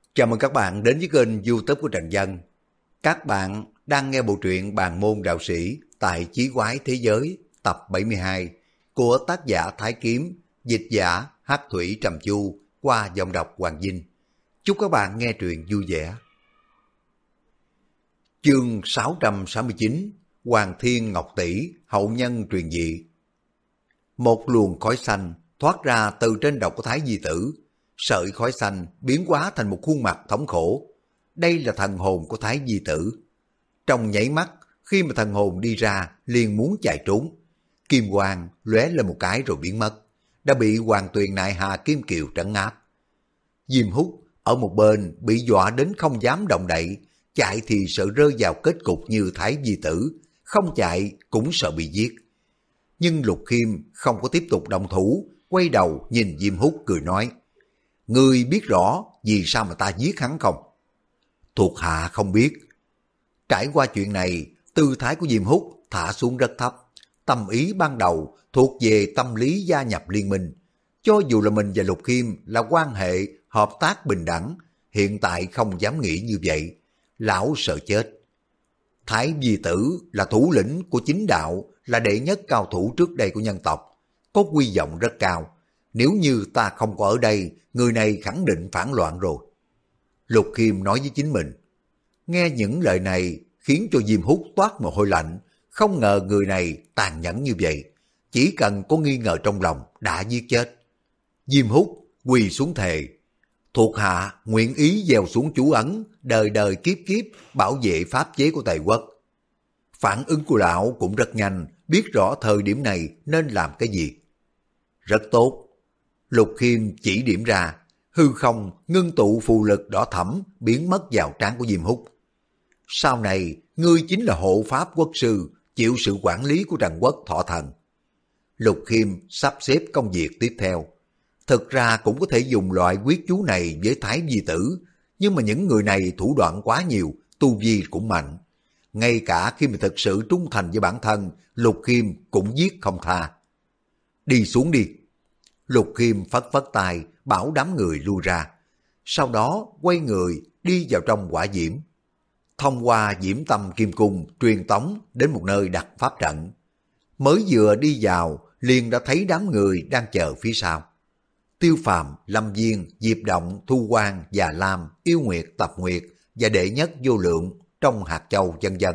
Chào mừng các bạn đến với kênh YouTube của Trần Dân. Các bạn đang nghe bộ truyện Bàn môn đạo sĩ tại Chí quái thế giới tập 72 của tác giả Thái Kiếm, dịch giả Hắc Thủy Trầm Chu qua giọng đọc Hoàng Vinh. Chúc các bạn nghe truyện vui vẻ. Chương 669 Hoàng Thiên Ngọc Tỷ hậu nhân truyền dị. Một luồng khói xanh thoát ra từ trên đầu của Thái Di Tử. Sợi khói xanh biến hóa thành một khuôn mặt thống khổ. Đây là thần hồn của Thái Di Tử. Trong nháy mắt, khi mà thần hồn đi ra, liền muốn chạy trốn. Kim quang lóe lên một cái rồi biến mất. Đã bị Hoàng Tuyền Nại Hà Kim Kiều trấn áp. Diêm Húc ở một bên bị dọa đến không dám động đậy. Chạy thì sợ rơi vào kết cục như Thái Di Tử. Không chạy cũng sợ bị giết. Nhưng Lục Khiêm không có tiếp tục động thủ. Quay đầu nhìn Diêm Húc cười nói: Ngươi biết rõ vì sao mà ta giết hắn không? Thuộc hạ không biết. Trải qua chuyện này, tư thái của Diêm Húc thả xuống rất thấp. Tâm ý ban đầu thuộc về tâm lý gia nhập liên minh. Cho dù là mình và Lục Khiêm là quan hệ hợp tác bình đẳng, hiện tại không dám nghĩ như vậy. Lão sợ chết. Thái Di Tử là thủ lĩnh của chính đạo, là đệ nhất cao thủ trước đây của nhân tộc, có quy vọng rất cao. Nếu như ta không có ở đây, người này khẳng định phản loạn rồi. Lục Khiêm nói với chính mình. Nghe những lời này khiến cho Diêm Húc toát mồ hôi lạnh. Không ngờ người này tàn nhẫn như vậy. Chỉ cần có nghi ngờ trong lòng đã giết chết. Diêm Húc quỳ xuống thề. Thuộc hạ nguyện ý gieo xuống chú ấn, đời đời kiếp kiếp bảo vệ pháp chế của Tề quốc. Phản ứng của lão cũng rất nhanh, biết rõ thời điểm này nên làm cái gì. Rất tốt. Lục Khiêm chỉ điểm ra, hư không ngưng tụ phù lực đỏ thẫm biến mất vào trán của Diêm Húc. Sau này, ngươi chính là hộ pháp quốc sư, chịu sự quản lý của Trần Quốc Thọ Thần. Lục Khiêm sắp xếp công việc tiếp theo. Thực ra cũng có thể dùng loại quyết chú này với Thái Di Tử, nhưng mà những người này thủ đoạn quá nhiều, tu vi cũng mạnh. Ngay cả khi mà thực sự trung thành với bản thân, Lục Khiêm cũng giết không tha. Đi xuống đi. Lục Khiêm phất phất tay bảo đám người lui ra. Sau đó quay người đi vào trong hỏa diễm. Thông qua diễm tâm kim cung truyền tống đến một nơi đặt pháp trận. Mới vừa đi vào liền đã thấy đám người đang chờ phía sau. Tiêu Phàm, Lâm Viên, Diệp Động, Thu Quang, Già Lam, Yêu Nguyệt, Tập Nguyệt và đệ nhất Vô Lượng trong Hạt Châu vân vân.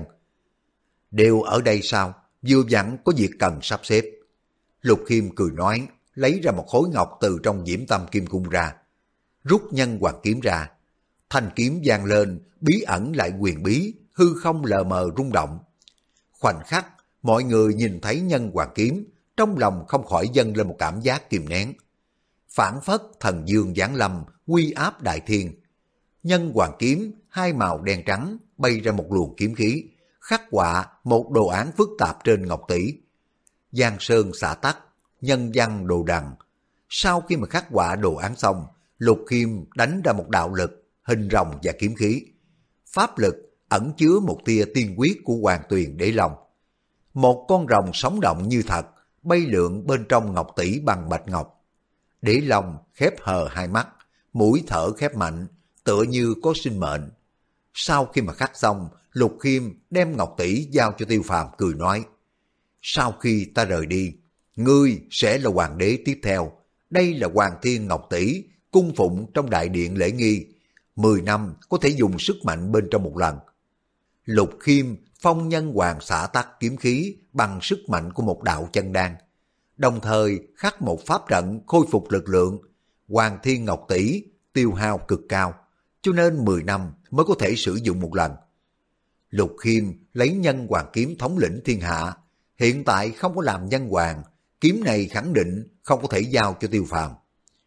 Đều ở đây sao? Vừa vặn có việc cần sắp xếp. Lục Khiêm cười nói, lấy ra một khối ngọc từ trong diễm tâm kim cung ra. Rút nhân hoàng kiếm ra. Thanh kiếm vang lên, bí ẩn lại quyền bí, hư không lờ mờ rung động. Khoảnh khắc, mọi người nhìn thấy nhân hoàng kiếm, trong lòng không khỏi dâng lên một cảm giác kìm nén. Phản phất thần dương giáng lâm, uy áp đại thiên. Nhân hoàng kiếm, hai màu đen trắng, bay ra một luồng kiếm khí, khắc họa một đồ án phức tạp trên ngọc tỷ. Giang sơn xạ tắc, nhân văn đồ đằng. Sau khi mà khắc họa đồ án xong, Lục Khiêm đánh ra một đạo lực, hình rồng và kiếm khí. Pháp lực ẩn chứa một tia tiên quyết của Hoàng Tuyền Đế Long. Một con rồng sống động như thật, bay lượn bên trong ngọc tỷ bằng bạch ngọc. Đế Long khép hờ hai mắt, mũi thở khép mạnh, tựa như có sinh mệnh. Sau khi mà khắc xong, Lục Khiêm đem ngọc tỷ giao cho Tiêu Phàm cười nói. Sau khi ta rời đi, ngươi sẽ là hoàng đế tiếp theo. Đây là Hoàng Thiên Ngọc Tỷ, cung phụng trong đại điện lễ nghi. 10 năm có thể dùng sức mạnh bên trong một lần. Lục Khiêm phong nhân hoàng xả tắc kiếm khí bằng sức mạnh của một đạo chân đan. Đồng thời khắc một pháp trận khôi phục lực lượng. Hoàng Thiên Ngọc Tỷ tiêu hao cực cao, cho nên 10 năm mới có thể sử dụng một lần. Lục Khiêm lấy nhân hoàng kiếm thống lĩnh thiên hạ. Hiện tại không có làm nhân hoàng, kiếm này khẳng định không có thể giao cho Tiêu Phàm.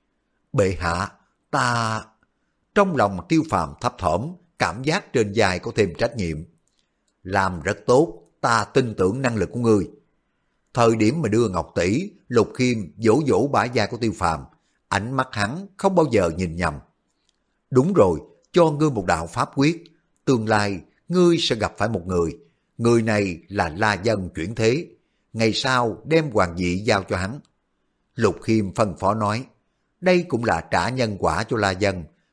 Bệ hạ, ta... Trong lòng Tiêu Phàm thấp thỏm, cảm giác trên vai có thêm trách nhiệm. Làm rất tốt, ta tin tưởng năng lực của ngươi. Thời điểm mà đưa ngọc tỷ, Lục Khiêm vỗ vỗ bả vai của Tiêu Phàm, ánh mắt hắn không bao giờ nhìn nhầm. Đúng rồi, cho ngươi một đạo pháp quyết, tương lai ngươi sẽ gặp phải một người. Người này là La Dân chuyển thế, ngày sau đem hoàng vị giao cho hắn. Lục Khiêm phân phó nói, đây cũng là trả nhân quả cho La Dân,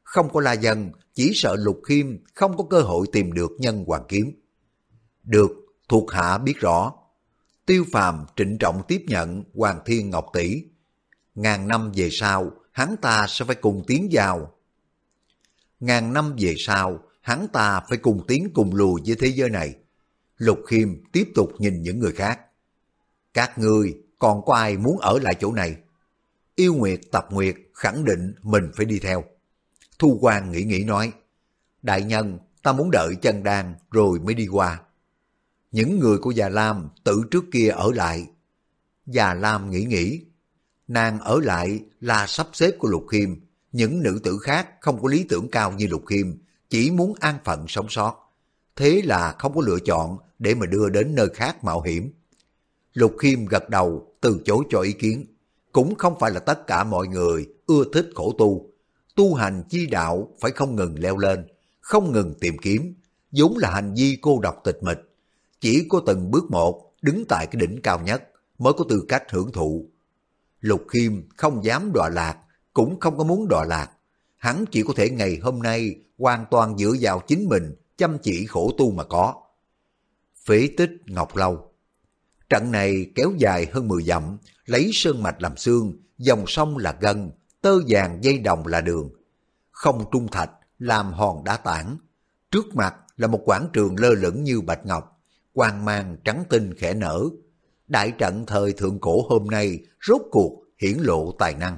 Không có La Dân, chỉ sợ Lục Khiêm không có cơ hội tìm được nhân hoàng kiếm. Được, thuộc hạ biết rõ. Tiêu Phàm trịnh trọng tiếp nhận Hoàng Thiên Ngọc tỷ. Ngàn năm về sau, hắn ta sẽ phải cùng tiến vào. Ngàn năm về sau, hắn ta phải cùng tiến cùng lùi với thế giới này. Lục Khiêm tiếp tục nhìn những người khác. Các ngươi còn có ai muốn ở lại chỗ này? Yêu Nguyệt Tập Nguyệt khẳng định mình phải đi theo. Thu Quang nghĩ nói, đại nhân, ta muốn đợi chân đan rồi mới đi qua. Những người của Già Lam tự trước kia ở lại. Già Lam nghĩ, nàng ở lại là sắp xếp của Lục Khiêm. Những nữ tử khác không có lý tưởng cao như Lục Khiêm, chỉ muốn an phận sống sót. Thế là không có lựa chọn để mà đưa đến nơi khác mạo hiểm. Lục Khiêm gật đầu từ chối cho ý kiến. Cũng không phải là tất cả mọi người ưa thích khổ tu. Tu hành chi đạo phải không ngừng leo lên, không ngừng tìm kiếm, vốn là hành vi cô độc tịch mịch. Chỉ có từng bước một đứng tại cái đỉnh cao nhất mới có tư cách hưởng thụ. Lục Khiêm không dám đọa lạc, cũng không có muốn đọa lạc. Hắn chỉ có thể ngày hôm nay hoàn toàn dựa vào chính mình chăm chỉ khổ tu mà có. Phế tích Ngọc Lâu. Trận này kéo dài hơn 10 dặm, lấy sơn mạch làm xương, dòng sông là gân, tơ vàng dây đồng là đường. Không trung thạch làm hòn đá tảng. Trước mặt là một quảng trường lơ lửng như bạch ngọc, quang mang trắng tinh khẽ nở. Đại trận thời thượng cổ hôm nay rốt cuộc hiển lộ tài năng.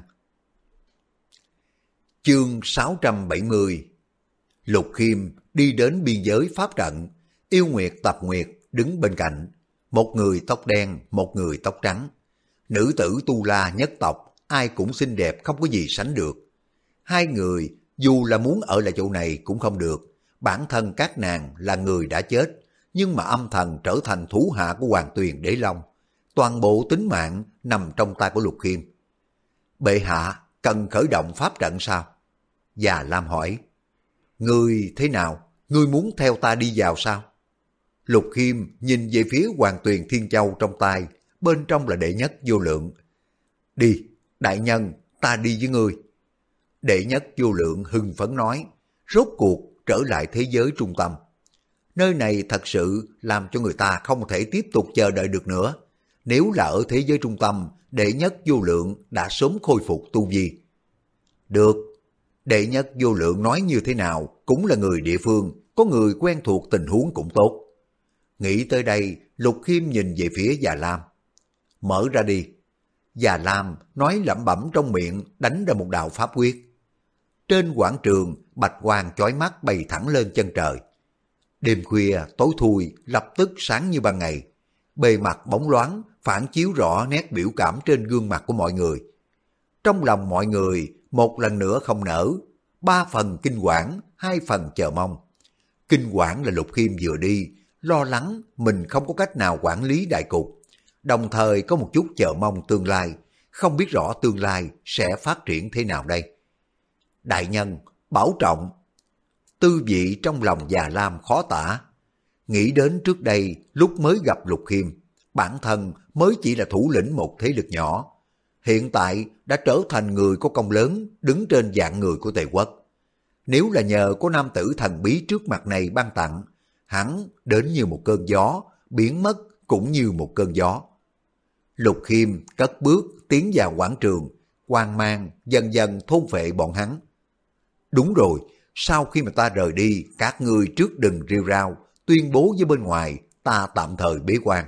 Chương 670. Lục Khiêm đi đến biên giới pháp trận, Yêu Nguyệt Tập Nguyệt đứng bên cạnh, một người tóc đen, một người tóc trắng. Nữ tử Tu La nhất tộc, ai cũng xinh đẹp không có gì sánh được. Hai người dù là muốn ở lại chỗ này cũng không được, bản thân các nàng là người đã chết, nhưng mà âm thầm trở thành thủ hạ của Hoàng Tuyền Đế Long. Toàn bộ tính mạng nằm trong tay của Lục Khiêm. Bệ hạ cần khởi động pháp trận sao? Già Lam hỏi. Ngươi thế nào? Ngươi muốn theo ta đi vào sao? Lục Khiêm nhìn về phía Hoàng Tuyền Thiên Châu trong tay, bên trong là đệ nhất vô lượng. Đi, đại nhân, ta đi với ngươi. Đệ nhất vô lượng hưng phấn nói, rốt cuộc trở lại thế giới trung tâm. Nơi này thật sự làm cho người ta không thể tiếp tục chờ đợi được nữa. Nếu là ở thế giới trung tâm, đệ nhất vô lượng đã sớm khôi phục tu vi. Được, đệ nhất vô lượng nói như thế nào cũng là người địa phương, có người quen thuộc tình huống cũng tốt. Nghĩ tới đây, Lục Khiêm nhìn về phía Già Lam. Mở ra đi. Già Lam nói lẩm bẩm trong miệng, đánh ra một đạo pháp quyết. Trên quảng trường, bạch quang chói mắt bay thẳng lên chân trời. Đêm khuya tối thui lập tức sáng như ban ngày. Bề mặt bóng loáng phản chiếu rõ nét biểu cảm trên gương mặt của mọi người. Trong lòng mọi người một lần nữa không nở, 3 phần kinh quản, 2 phần chờ mong. Kinh quản là Lục Khiêm vừa đi, lo lắng mình không có cách nào quản lý đại cục, đồng thời có một chút chờ mong tương lai, không biết rõ tương lai sẽ phát triển thế nào đây. Đại nhân, bảo trọng. Tư vị trong lòng Già Lam khó tả. Nghĩ đến trước đây lúc mới gặp Lục Khiêm, bản thân mới chỉ là thủ lĩnh một thế lực nhỏ, hiện tại đã trở thành người có công lớn, đứng trên dạng người của Tề quốc. Nếu là nhờ có nam tử thần bí trước mặt này ban tặng, hắn đến như một cơn gió, biến mất cũng như một cơn gió. Lục Khiêm cất bước tiến vào quảng trường, quang mang dần dần thôn phệ bọn hắn. Đúng rồi, sau khi mà ta rời đi, các ngươi trước đừng rêu rao, tuyên bố với bên ngoài, ta tạm thời bế quan.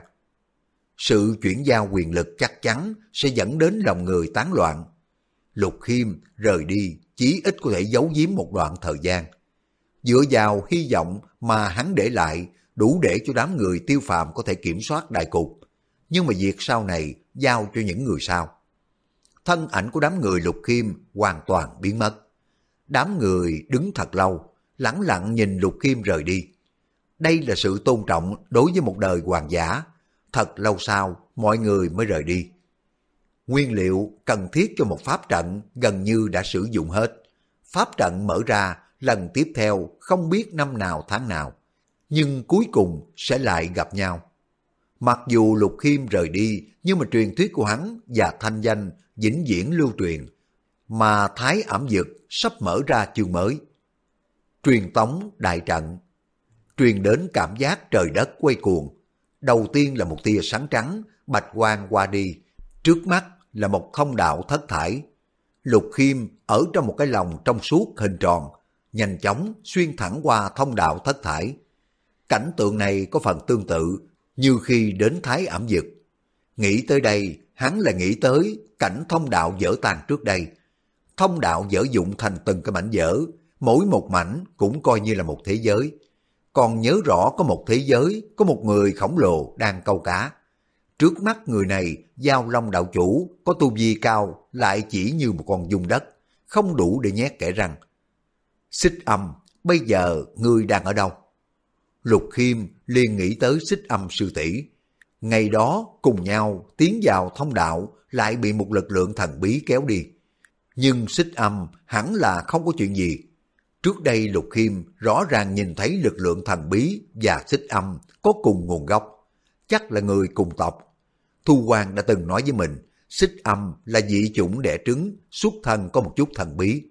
Sự chuyển giao quyền lực chắc chắn sẽ dẫn đến lòng người tán loạn. Lục Khiêm rời đi chí ít có thể giấu giếm một đoạn thời gian. Dựa vào hy vọng mà hắn để lại đủ để cho đám người Tiêu Phàm có thể kiểm soát đại cục. Nhưng mà việc sau này giao cho những người sau. Thân ảnh của đám người Lục Khiêm hoàn toàn biến mất. Đám người đứng thật lâu, lẳng lặng nhìn Lục Khiêm rời đi. Đây là sự tôn trọng đối với một đời hoàng giả. Thật lâu sau, mọi người mới rời đi. Nguyên liệu cần thiết cho một pháp trận gần như đã sử dụng hết. Pháp trận mở ra lần tiếp theo không biết năm nào tháng nào, nhưng cuối cùng sẽ lại gặp nhau. Mặc dù Lục Khiêm rời đi, nhưng mà truyền thuyết của hắn và thanh danh vĩnh viễn lưu truyền. mà Thái ẩm dực sắp mở ra chương mới. Truyền tống đại trận, truyền đến cảm giác trời đất quay cuồng. Đầu tiên là một tia sáng trắng, bạch quang qua đi, trước mắt là một thông đạo thất thải. Lục Khiêm ở trong một cái lồng trong suốt hình tròn, nhanh chóng xuyên thẳng qua thông đạo thất thải. Cảnh tượng này có phần tương tự như khi đến Thái ẩm dực. Nghĩ tới đây, hắn là nghĩ tới cảnh thông đạo vỡ tan trước đây. Thông đạo vỡ dụng thành từng cái mảnh vỡ, mỗi một mảnh cũng coi như là một thế giới. Còn nhớ rõ có một thế giới, có một người khổng lồ đang câu cá. Trước mắt người này, Giao Long đạo chủ, có tu vi cao, lại chỉ như một con giun đất, không đủ để nhét kẽ răng. Xích Âm, bây giờ ngươi đang ở đâu? Lục Khiêm liền nghĩ tới Xích Âm sư tỷ. Ngày đó cùng nhau tiến vào thông đạo, lại bị một lực lượng thần bí kéo đi. Nhưng Xích Âm hẳn là không có chuyện gì. Trước đây Lục Khiêm rõ ràng nhìn thấy lực lượng thần bí và Xích Âm có cùng nguồn gốc, chắc là người cùng tộc. Thu Quang đã từng nói với mình, Xích Âm là dị chủng đẻ trứng, xuất thân có một chút thần bí.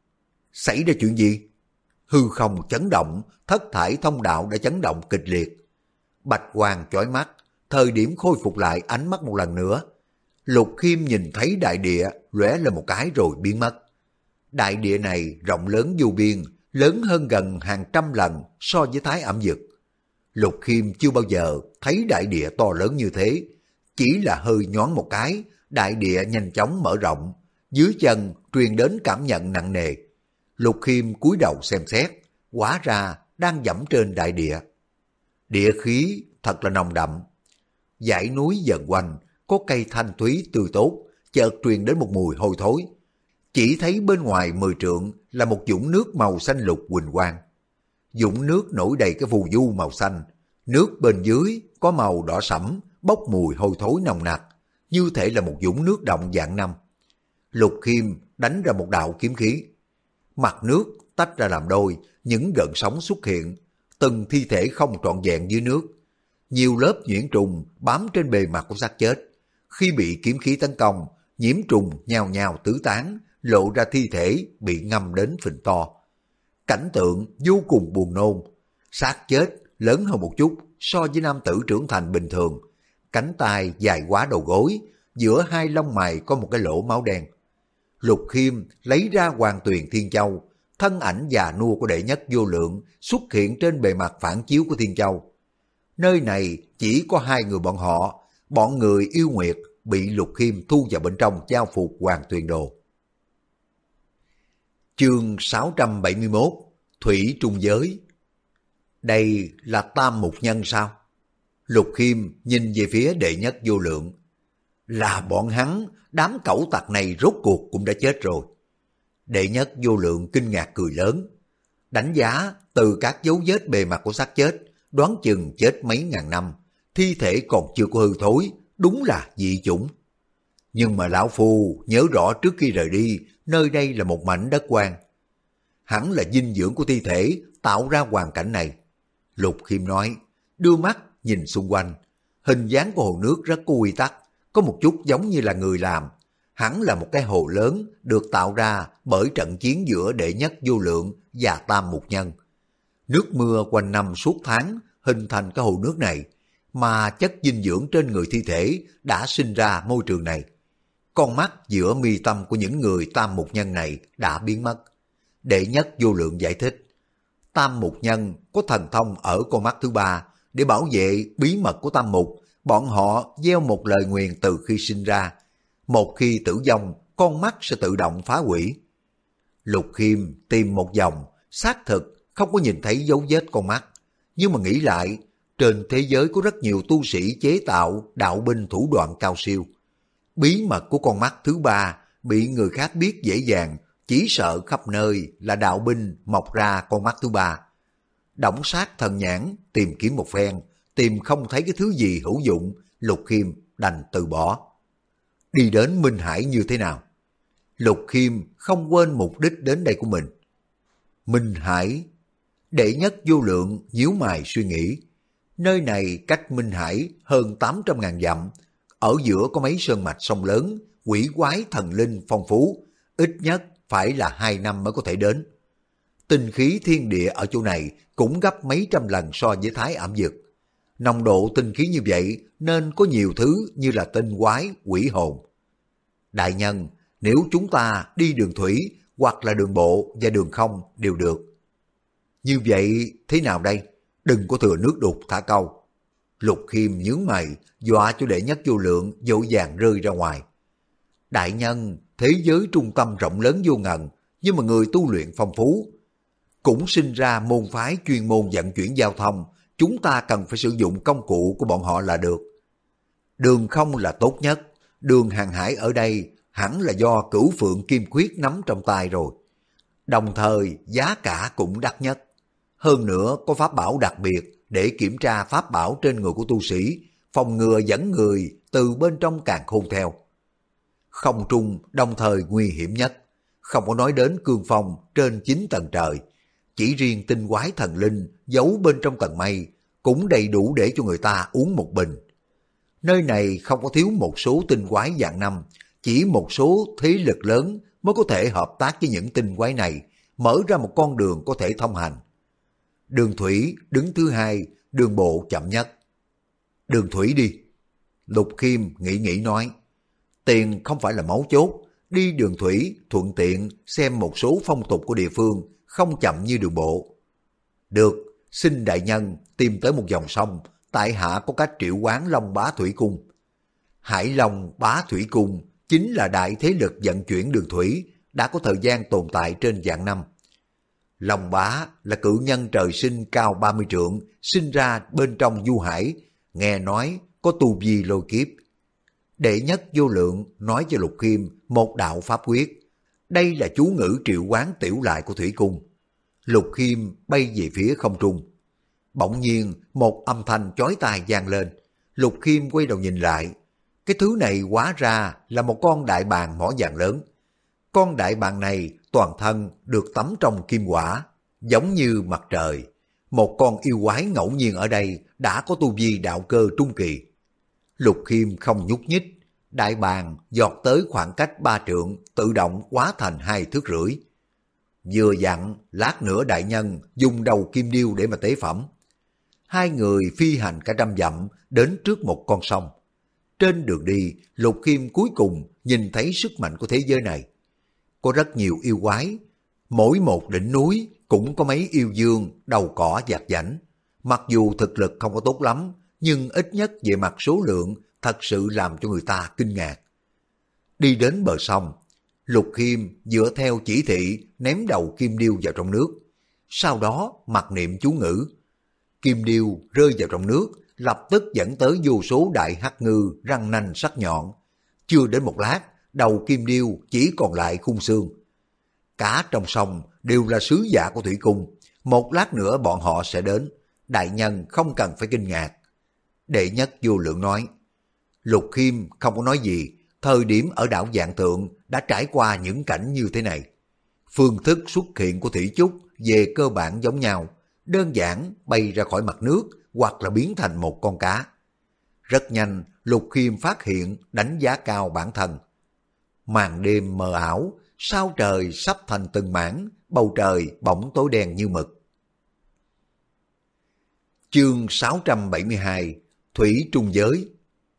Xảy ra chuyện gì? Hư không chấn động, thất thải thông đạo đã chấn động kịch liệt. Bạch quang chói mắt, thời điểm khôi phục lại ánh mắt một lần nữa. Lục Khiêm nhìn thấy đại địa lóe lên một cái rồi biến mất. Đại địa này rộng lớn vô biên, lớn hơn gần hàng trăm lần so với Thái ẩm dực. Lục Khiêm chưa bao giờ thấy đại địa to lớn như thế, chỉ là hơi nhoáng một cái, đại địa nhanh chóng mở rộng, dưới chân truyền đến cảm nhận nặng nề. Lục Khiêm cúi đầu xem xét, hóa ra đang dẫm trên đại địa. Địa khí thật là nồng đậm. Dãy núi dần quanh, có cây thanh thúy tươi tốt, chợt truyền đến một mùi hôi thối. Chỉ thấy bên ngoài 10 trượng là một vũng nước màu xanh lục huỳnh quang. Vũng nước nổi đầy cái phù du màu xanh, nước bên dưới có màu đỏ sẫm, bốc mùi hôi thối nồng nặc, như thể là một vũng nước động vạn năm. Lục Khiêm đánh ra một đạo kiếm khí. Mặt nước tách ra làm đôi, những gợn sóng xuất hiện, từng thi thể không trọn vẹn dưới nước. Nhiều lớp nhuyễn trùng bám trên bề mặt của xác chết. Khi bị kiếm khí tấn công, nhiễm trùng nhào nhào tứ tán, lộ ra thi thể bị ngâm đến phình to. Cảnh tượng vô cùng buồn nôn. Xác chết lớn hơn một chút so với nam tử trưởng thành bình thường. Cánh tay dài quá đầu gối, giữa hai lông mày có một cái lỗ máu đen. Lục Khiêm lấy ra Hoàng Tuyền Thiên Châu, thân ảnh già nua của đệ nhất vô lượng xuất hiện trên bề mặt phản chiếu của Thiên Châu. Nơi này chỉ có hai người bọn người yêu nguyệt bị Lục Khiêm thu vào bên trong giao phục Hoàng Tuyền Đồ. Chương 671 Thủy Trung Giới. Đây là Tam Mục Nhân sao? Lục Khiêm nhìn về phía đệ nhất vô lượng. Là bọn hắn, đám cẩu tặc này rốt cuộc cũng đã chết rồi. Đệ nhất vô lượng kinh ngạc cười lớn. Đánh giá từ các dấu vết bề mặt của xác chết, đoán chừng chết mấy ngàn năm, thi thể còn chưa có hư thối, đúng là dị chủng. Nhưng mà lão phu nhớ rõ trước khi rời đi, nơi đây là một mảnh đất hoang. Hẳn là dinh dưỡng của thi thể tạo ra hoàn cảnh này. Lục Khiêm nói, đưa mắt nhìn xung quanh. Hình dáng của hồ nước rất có quy tắc, có một chút giống như là người làm. Hẳn là một cái hồ lớn được tạo ra bởi trận chiến giữa đệ nhất vô lượng và Tam Mục Nhân. Nước mưa quanh năm suốt tháng hình thành cái hồ nước này, mà chất dinh dưỡng trên người thi thể đã sinh ra môi trường này. Con mắt giữa mi tâm của những người Tam Mục Nhân này đã biến mất. Đệ nhất vô lượng giải thích, Tam Mục Nhân có thần thông ở con mắt thứ ba để bảo vệ bí mật của Tam Mục. Bọn họ gieo một lời nguyền từ khi sinh ra. Một khi tử vong, con mắt sẽ tự động phá hủy. Lục Khiêm tìm một vòng, xác thực không có nhìn thấy dấu vết con mắt. Nhưng mà nghĩ lại, trên thế giới có rất nhiều tu sĩ chế tạo đạo binh thủ đoạn cao siêu. Bí mật của con mắt thứ ba bị người khác biết dễ dàng, chỉ sợ khắp nơi là đạo binh mọc ra con mắt thứ ba. Đổng sát thần nhãn tìm kiếm một phen, tìm không thấy cái thứ gì hữu dụng, Lục Khiêm đành từ bỏ. Đi đến Minh Hải như thế nào? Lục Khiêm không quên mục đích đến đây của mình. Minh Hải, đệ nhất vô lượng nhíu mày suy nghĩ. Nơi này cách Minh Hải hơn 800.000 dặm, ở giữa có mấy sơn mạch sông lớn, quỷ quái thần linh phong phú, ít nhất phải là 2 năm mới có thể đến. Tinh khí thiên địa ở chỗ này cũng gấp mấy trăm lần so với Thái Ảm Dực. Nồng độ tinh khí như vậy nên có nhiều thứ như là tinh quái, quỷ hồn. Đại nhân, nếu chúng ta đi đường thủy hoặc là đường bộ và đường không đều được. Như vậy thế nào đây? Đừng có thừa nước đục thả câu. Lục Khiêm nhướng mày, dọa cho Đệ Nhất Vô Lượng vội vàng rơi ra ngoài. Đại nhân, thế giới trung tâm rộng lớn vô ngần, nhưng mà người tu luyện phong phú. Cũng sinh ra môn phái chuyên môn vận chuyển giao thông, chúng ta cần phải sử dụng công cụ của bọn họ là được. Đường không là tốt nhất, đường hàng hải ở đây hẳn là do Cửu Phượng Kim Khuyết nắm trong tay rồi. Đồng thời giá cả cũng đắt nhất. Hơn nữa có pháp bảo đặc biệt để kiểm tra pháp bảo trên người của tu sĩ, phòng ngừa dẫn người từ bên trong càn khôn theo. Không trung đồng thời nguy hiểm nhất, không có nói đến cương phong trên 9 tầng trời. Chỉ riêng tinh quái thần linh giấu bên trong tầng mây cũng đầy đủ để cho người ta uống một bình. Nơi này không có thiếu một số tinh quái dạng năm, chỉ một số thế lực lớn mới có thể hợp tác với những tinh quái này, mở ra một con đường có thể thông hành. Đường thủy đứng thứ hai, đường bộ chậm nhất. Đường thủy đi. Lục Khiêm nghĩ nói, tiền không phải là mấu chốt, đi đường thủy thuận tiện xem một số phong tục của địa phương, không chậm như đường bộ. Được, xin đại nhân tìm tới một dòng sông, tại hạ có cách triệu hoán Long Bá Thủy Cung. Hải Long Bá Thủy Cung chính là đại thế lực vận chuyển đường thủy, đã có thời gian tồn tại trên vạn năm. Long Bá là cự nhân trời sinh cao 30 trượng, sinh ra bên trong du hải, nghe nói có tu vi lôi kiếp. Đệ Nhất Vô Lượng nói cho Lục Khiêm một đạo pháp quyết. Đây là chú ngữ triệu hoán tiểu lại của Thủy Cung. Lục Khiêm bay về phía không trung. Bỗng nhiên một âm thanh chói tai vang lên. Lục Khiêm quay đầu nhìn lại. Cái thứ này hóa ra là một con đại bàng mỏ vàng lớn. Con đại bàng này toàn thân được tắm trong kim hỏa, giống như mặt trời. Một con yêu quái ngẫu nhiên ở đây đã có tu vi đạo cơ trung kỳ. Lục Khiêm không nhúc nhích, đại bàng giọt tới khoảng cách 3 trượng, tự động hóa thành 2 thước rưỡi. Vừa dặn, lát nữa đại nhân dùng đầu kim điêu để mà tế phẩm. Hai người phi hành cả trăm dặm đến trước một con sông. Trên đường đi, Lục Khiêm cuối cùng nhìn thấy sức mạnh của thế giới này. Có rất nhiều yêu quái, mỗi một đỉnh núi cũng có mấy yêu dương đầu cỏ dạt dảnh. Mặc dù thực lực không có tốt lắm, nhưng ít nhất về mặt số lượng thật sự làm cho người ta kinh ngạc. Đi đến bờ sông, Lục Khiêm dựa theo chỉ thị ném đầu kim điêu vào trong nước. Sau đó mặc niệm chú ngữ. Kim điêu rơi vào trong nước, lập tức dẫn tới vô số đại hắc ngư răng nanh sắc nhọn. Chưa đến một lát, đầu kim điêu chỉ còn lại khung xương. Cả trong sông đều là sứ giả của Thủy Cung. Một lát nữa bọn họ sẽ đến. Đại nhân không cần phải kinh ngạc. Đệ Nhất Vô Lượng nói. Lục Khiêm không có nói gì. Thời điểm ở đảo Vạn Tượng đã trải qua những cảnh như thế này. Phương thức xuất hiện của thủy trúc về cơ bản giống nhau. Đơn giản bay ra khỏi mặt nước hoặc là biến thành một con cá. Rất nhanh, Lục Khiêm phát hiện đánh giá cao bản thân. Màn đêm mờ ảo, sao trời sắp thành từng mảng, bầu trời bỗng tối đen như mực. Chương 672 Thủy Trung Giới.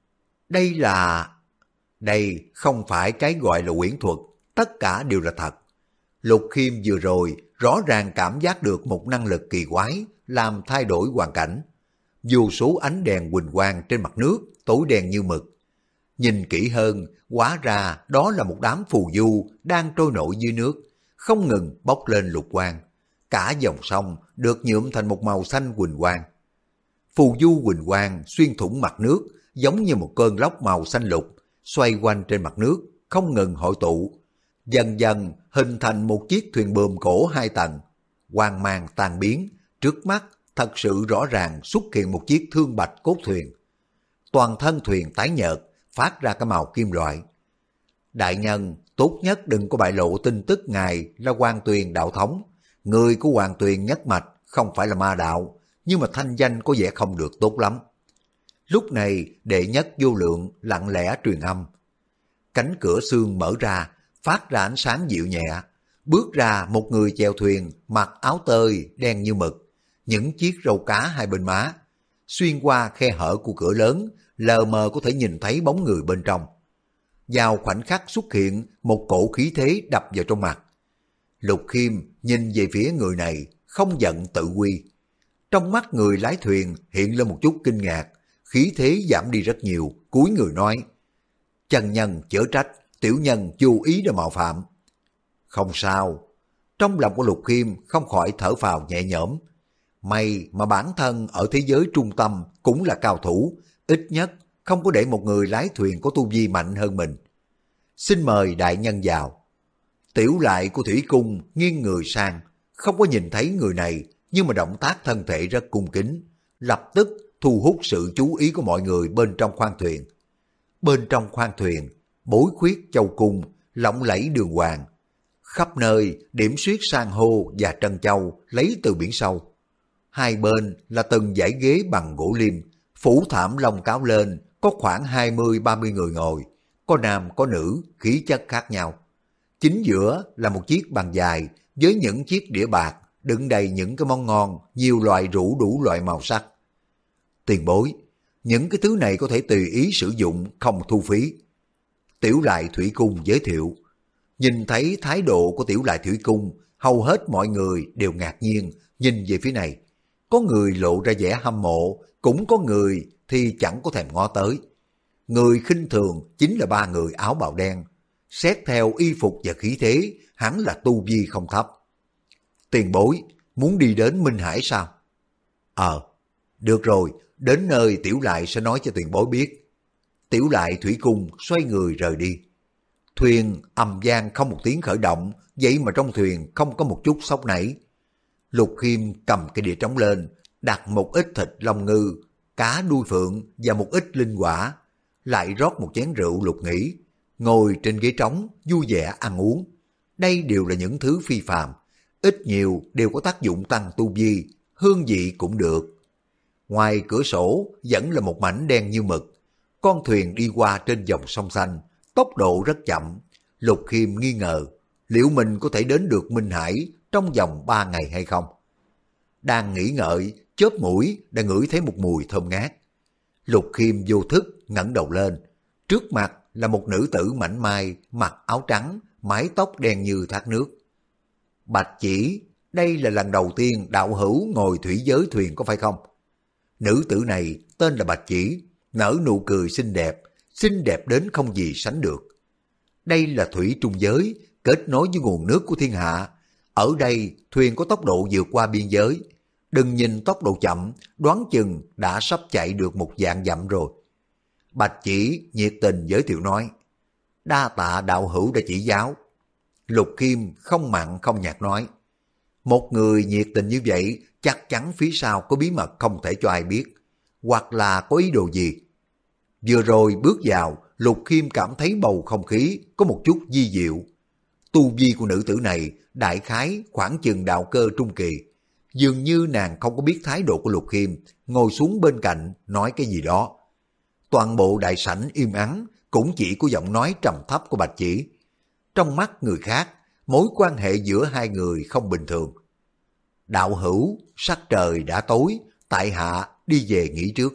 Đây không phải cái gọi là quyển thuật, tất cả đều là thật. Lục Khiêm vừa rồi rõ ràng cảm giác được một năng lực kỳ quái làm thay đổi hoàn cảnh. Vô số ánh đèn huỳnh quang trên mặt nước tối đen như mực. Nhìn kỹ hơn, hóa ra đó là một đám phù du đang trôi nổi dưới nước, không ngừng bốc lên lục quang. Cả dòng sông được nhuộm thành một màu xanh huỳnh quang. Phù du huỳnh quang xuyên thủng mặt nước giống như một cơn lốc màu xanh lục, xoay quanh trên mặt nước, không ngừng hội tụ. Dần dần hình thành một chiếc thuyền buồm cổ 2 tầng. Quang mang tan biến, trước mắt thật sự rõ ràng xuất hiện một chiếc thương bạch cốt thuyền. Toàn thân thuyền tái nhợt, phát ra cái màu kim loại. Đại nhân, tốt nhất đừng có bại lộ tin tức ngài là Hoàng Tuyền đạo thống. Người của Hoàng Tuyền nhất mạch không phải là ma đạo, nhưng mà thanh danh có vẻ không được tốt lắm. Lúc này, Đệ Nhất Vô Lượng lặng lẽ truyền âm. Cánh cửa xương mở ra, phát ra ánh sáng dịu nhẹ. Bước ra một người chèo thuyền, mặc áo tơi đen như mực, những chiếc râu cá hai bên má. Xuyên qua khe hở của cửa lớn, lờ mờ có thể nhìn thấy bóng người bên trong. Vào khoảnh khắc xuất hiện một cổ khí thế đập vào trong mặt. Lục Khiêm nhìn về phía người này, không giận tự quy. Trong mắt người lái thuyền hiện lên một chút kinh ngạc, khí thế giảm đi rất nhiều, cúi người nói: Chân nhân chớ trách, tiểu nhân vô ý đã mạo phạm. Không sao. Trong lòng của Lục Khiêm không khỏi thở phào nhẹ nhõm. May mà bản thân ở thế giới trung tâm cũng là cao thủ, ít nhất không có để một người lái thuyền có tu vi mạnh hơn mình. Xin mời đại nhân vào. Tiểu lại của thủy cung nghiêng người sang, không có nhìn thấy người này, nhưng mà động tác thân thể rất cung kính, lập tức thu hút sự chú ý của mọi người bên trong khoang thuyền. Bên trong khoang thuyền, bối khuyết châu cung, lộng lẫy đường hoàng. Khắp nơi điểm xuyết san hô và trân châu lấy từ biển sâu. Hai bên là từng dãy ghế bằng gỗ liêm, phủ thảm lông cáo lên, có khoảng 20-30 người ngồi, có nam có nữ, khí chất khác nhau. Chính giữa là một chiếc bàn dài với những chiếc đĩa bạc đựng đầy những cái món ngon, nhiều loại rượu đủ loại màu sắc. Tiền bối, những cái thứ này có thể tùy ý sử dụng, không thu phí. Tiểu lại thủy cung giới thiệu. Nhìn thấy thái độ của tiểu lại thủy cung, hầu hết mọi người đều ngạc nhiên nhìn về phía này. Có người lộ ra vẻ hâm mộ, cũng có người thì chẳng có thèm ngó tới. Người khinh thường chính là ba người áo bào đen. Xét theo y phục và khí thế, hắn là tu vi không thấp. Tiền bối, muốn đi đến Minh Hải sao? Được rồi, đến nơi tiểu lại sẽ nói cho tiền bối biết. Tiểu lại thủy cung xoay người rời đi. Thuyền ầm vang không một tiếng khởi động, vậy mà trong thuyền không có một chút sốc nảy. Lục Khiêm cầm cái đĩa trống lên, đặt một ít thịt long ngư, cá đuôi phượng và một ít linh quả, lại rót một chén rượu lục nghỉ, ngồi trên ghế trống vui vẻ ăn uống. Đây đều là những thứ phi phàm, ít nhiều đều có tác dụng tăng tu vi, hương vị cũng được. Ngoài cửa sổ vẫn là một mảnh đen như mực, con thuyền đi qua trên dòng sông xanh, tốc độ rất chậm. Lục Khiêm nghi ngờ, liệu mình có thể đến được Minh Hải trong vòng 3 ngày hay không? Đang nghĩ ngợi, chớp mũi đã ngửi thấy một mùi thơm ngát. Lục Khiêm vô thức ngẩng đầu lên, trước mặt là một nữ tử mảnh mai, mặc áo trắng, mái tóc đen như thác nước. Bạch Chỉ, đây là lần đầu tiên đạo hữu ngồi thủy giới thuyền có phải không? Nữ tử này tên là Bạch Chỉ, nở nụ cười xinh đẹp đến không gì sánh được. Đây là thủy trung giới, kết nối với nguồn nước của thiên hạ. Ở đây thuyền có tốc độ vượt qua biên giới. Đừng nhìn tốc độ chậm, đoán chừng đã sắp chạy được 1 vạn dặm rồi. Bạch Chỉ nhiệt tình giới thiệu nói, đa tạ đạo hữu đã chỉ giáo. Lục Khiêm không mặn không nhạt nói, một người nhiệt tình như vậy chắc chắn phía sau có bí mật không thể cho ai biết, hoặc là có ý đồ gì. Vừa rồi bước vào, Lục Khiêm cảm thấy bầu không khí có một chút vi diệu. Tu vi của nữ tử này đại khái khoảng chừng đạo cơ trung kỳ. Dường như nàng không có biết thái độ của Lục Khiêm, ngồi xuống bên cạnh nói cái gì đó. Toàn bộ đại sảnh im ắng, cũng chỉ có giọng nói trầm thấp của Bạch Chỉ. Trong mắt người khác, mối quan hệ giữa hai người không bình thường. Đạo hữu, sắc trời đã tối, tại hạ đi về nghỉ trước.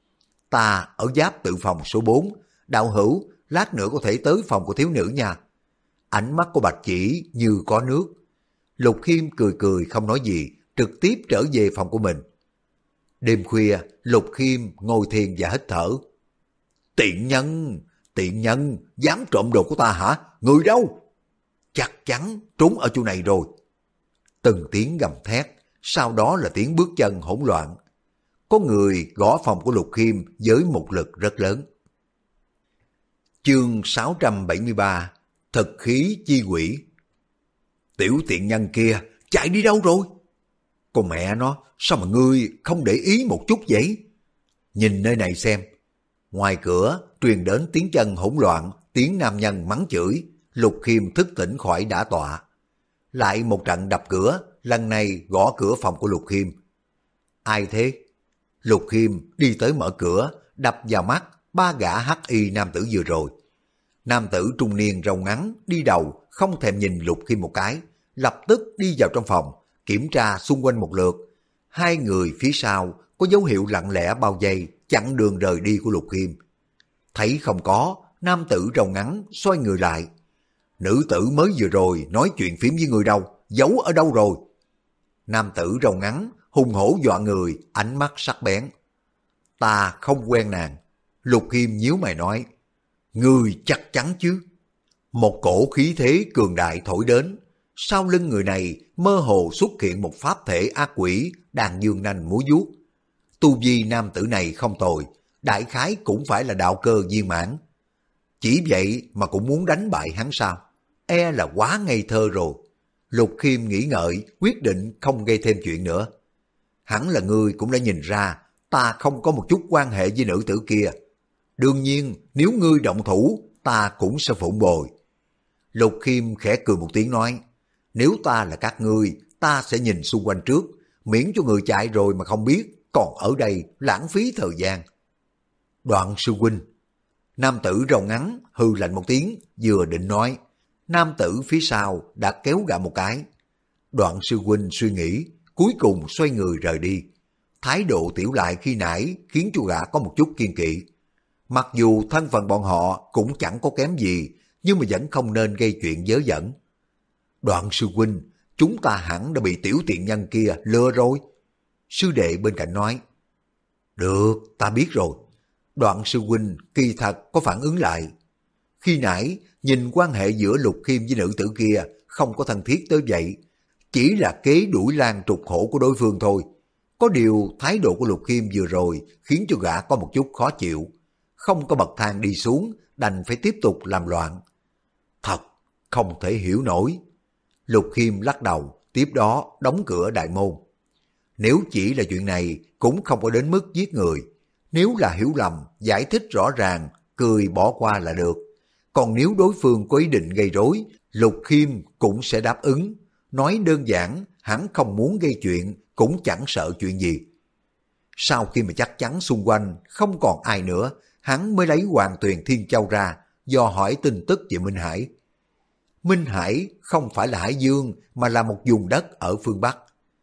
Ta ở giáp tự phòng số 4, đạo hữu, lát nữa có thể tới phòng của thiếu nữ nha. Ánh mắt của Bạch Chỉ như có nước. Lục Khiêm cười cười không nói gì, trực tiếp trở về phòng của mình. Đêm khuya, Lục Khiêm ngồi thiền và hít thở. Tiện nhân, dám trộm đồ của ta hả? Người đâu? Chắc chắn trốn ở chỗ này rồi. Từng tiếng gầm thét, sau đó là tiếng bước chân hỗn loạn. Có người gõ phòng của Lục Khiêm với một lực rất lớn. Chương 673, Thực khí chi quỷ. Tiểu tiện nhân kia chạy đi đâu rồi? Con mẹ nó, sao mà ngươi không để ý một chút vậy? Nhìn nơi này xem. Ngoài cửa truyền đến tiếng chân hỗn loạn, tiếng nam nhân mắng chửi. Lục Khiêm thức tỉnh khỏi đả tọa. Lại một trận đập cửa, lần này gõ cửa phòng của Lục Khiêm. Ai thế? Lục Khiêm đi tới mở cửa, đập vào mắt 3 gã hắc y nam tử vừa rồi. Nam tử trung niên râu ngắn đi đầu không thèm nhìn Lục Khiêm một cái, lập tức đi vào trong phòng, kiểm tra xung quanh một lượt. Hai người phía sau có dấu hiệu lặng lẽ bao vây chặn đường rời đi của Lục Khiêm. Thấy không có, nam tử râu ngắn xoay người lại. Nữ tử mới vừa rồi nói chuyện phím với người đâu, giấu ở đâu rồi? Nam tử râu ngắn hùng hổ dọa người, ánh mắt sắc bén. Ta không quen nàng. Lục Khiêm nhíu mày nói. Ngươi chắc chắn chứ? Một cổ khí thế cường đại thổi đến. Sau lưng người này mơ hồ xuất hiện một pháp thể ác quỷ đang dương nanh múa vuốt. Tu vi nam tử này không tồi, đại khái cũng phải là đạo cơ viên mãn. Chỉ vậy mà cũng muốn đánh bại hắn sao? E là quá ngây thơ rồi. Lục Khiêm nghĩ ngợi, quyết định không gây thêm chuyện nữa. Hẳn là ngươi cũng đã nhìn ra, ta không có một chút quan hệ với nữ tử kia. Đương nhiên, nếu ngươi động thủ, ta cũng sẽ phụng bồi. Lục Khiêm khẽ cười một tiếng nói, nếu ta là các ngươi, ta sẽ nhìn xung quanh trước, miễn cho người chạy rồi mà không biết, còn ở đây lãng phí thời gian. Đoạn sư huynh. Nam tử râu ngắn hừ lạnh một tiếng, vừa định nói, nam tử phía sau đã kéo gã một cái. Đoạn sư huynh suy nghĩ, cuối cùng xoay người rời đi. Thái độ tiểu lại khi nãy khiến cho gã có một chút kiên kỵ. Mặc dù thân phận bọn họ cũng chẳng có kém gì, nhưng mà vẫn không nên gây chuyện dớ dẫn. Đoạn sư huynh, chúng ta hẳn đã bị tiểu tiện nhân kia lừa rồi. Sư đệ bên cạnh nói. Được, ta biết rồi. Đoạn sư huynh kỳ thật có phản ứng lại. Khi nãy, nhìn quan hệ giữa Lục Khiêm với nữ tử kia không có thân thiết tới vậy. Chỉ là kế đuổi lan trục khổ của đối phương thôi. Có điều thái độ của Lục Khiêm vừa rồi khiến cho gã có một chút khó chịu. Không có bậc thang đi xuống, đành phải tiếp tục làm loạn. Thật, không thể hiểu nổi. Lục Khiêm lắc đầu, tiếp đó đóng cửa đại môn. Nếu chỉ là chuyện này, cũng không có đến mức giết người. Nếu là hiểu lầm, giải thích rõ ràng, cười bỏ qua là được. Còn nếu đối phương có ý định gây rối, Lục Khiêm cũng sẽ đáp ứng. Nói đơn giản, hắn không muốn gây chuyện, cũng chẳng sợ chuyện gì. Sau khi mà chắc chắn xung quanh không còn ai nữa, hắn mới lấy Hoàng Tuyền Thiên Châu ra, dò hỏi tin tức về Minh Hải. Minh Hải không phải là Hải Dương, mà là một vùng đất ở phương Bắc.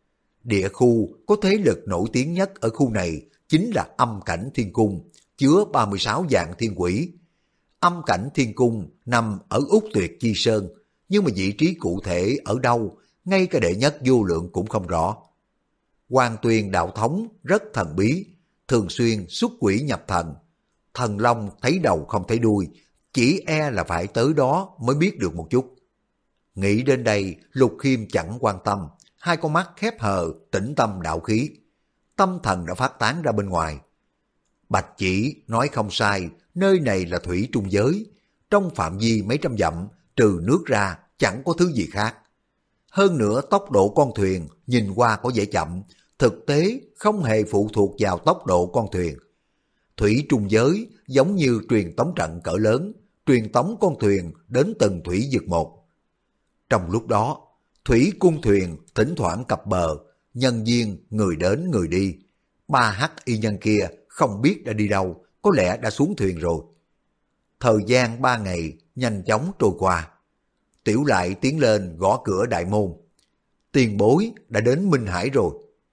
Địa khu có thế lực nổi tiếng nhất ở khu này chính là Âm Cảnh Thiên Cung, chứa 36 dạng thiên quỷ. Âm Cảnh Thiên Cung nằm ở Úc Tuyệt Chi Sơn, nhưng mà vị trí cụ thể ở đâu, ngay cả đệ nhất vô lượng cũng không rõ. Hoàng Tuyền đạo thống rất thần bí, thường xuyên xuất quỷ nhập thần. Thần Long thấy đầu không thấy đuôi, chỉ e là phải tới đó mới biết được một chút. Nghĩ đến đây, Lục Khiêm chẳng quan tâm, hai con mắt khép hờ, tĩnh tâm đạo khí. Tâm thần đã phát tán ra bên ngoài. Bạch Chỉ nói không sai, nơi này là thủy trung giới. Trong phạm vi mấy trăm dặm, trừ nước ra, chẳng có thứ gì khác. Hơn nữa tốc độ con thuyền nhìn qua có vẻ chậm, thực tế không hề phụ thuộc vào tốc độ con thuyền. Thủy trung giới giống như truyền tống trận cỡ lớn, truyền tống con thuyền đến từng thủy vực một. Trong lúc đó, thủy cung thuyền thỉnh thoảng cập bờ, nhân viên người đến người đi. 3 hắc y nhân kia không biết đã đi đâu, có lẽ đã xuống thuyền rồi. Thời gian 3 ngày nhanh chóng trôi qua. Tiểu Lại tiến lên gõ cửa đại môn. Tiền bối đã đến Minh Hải rồi.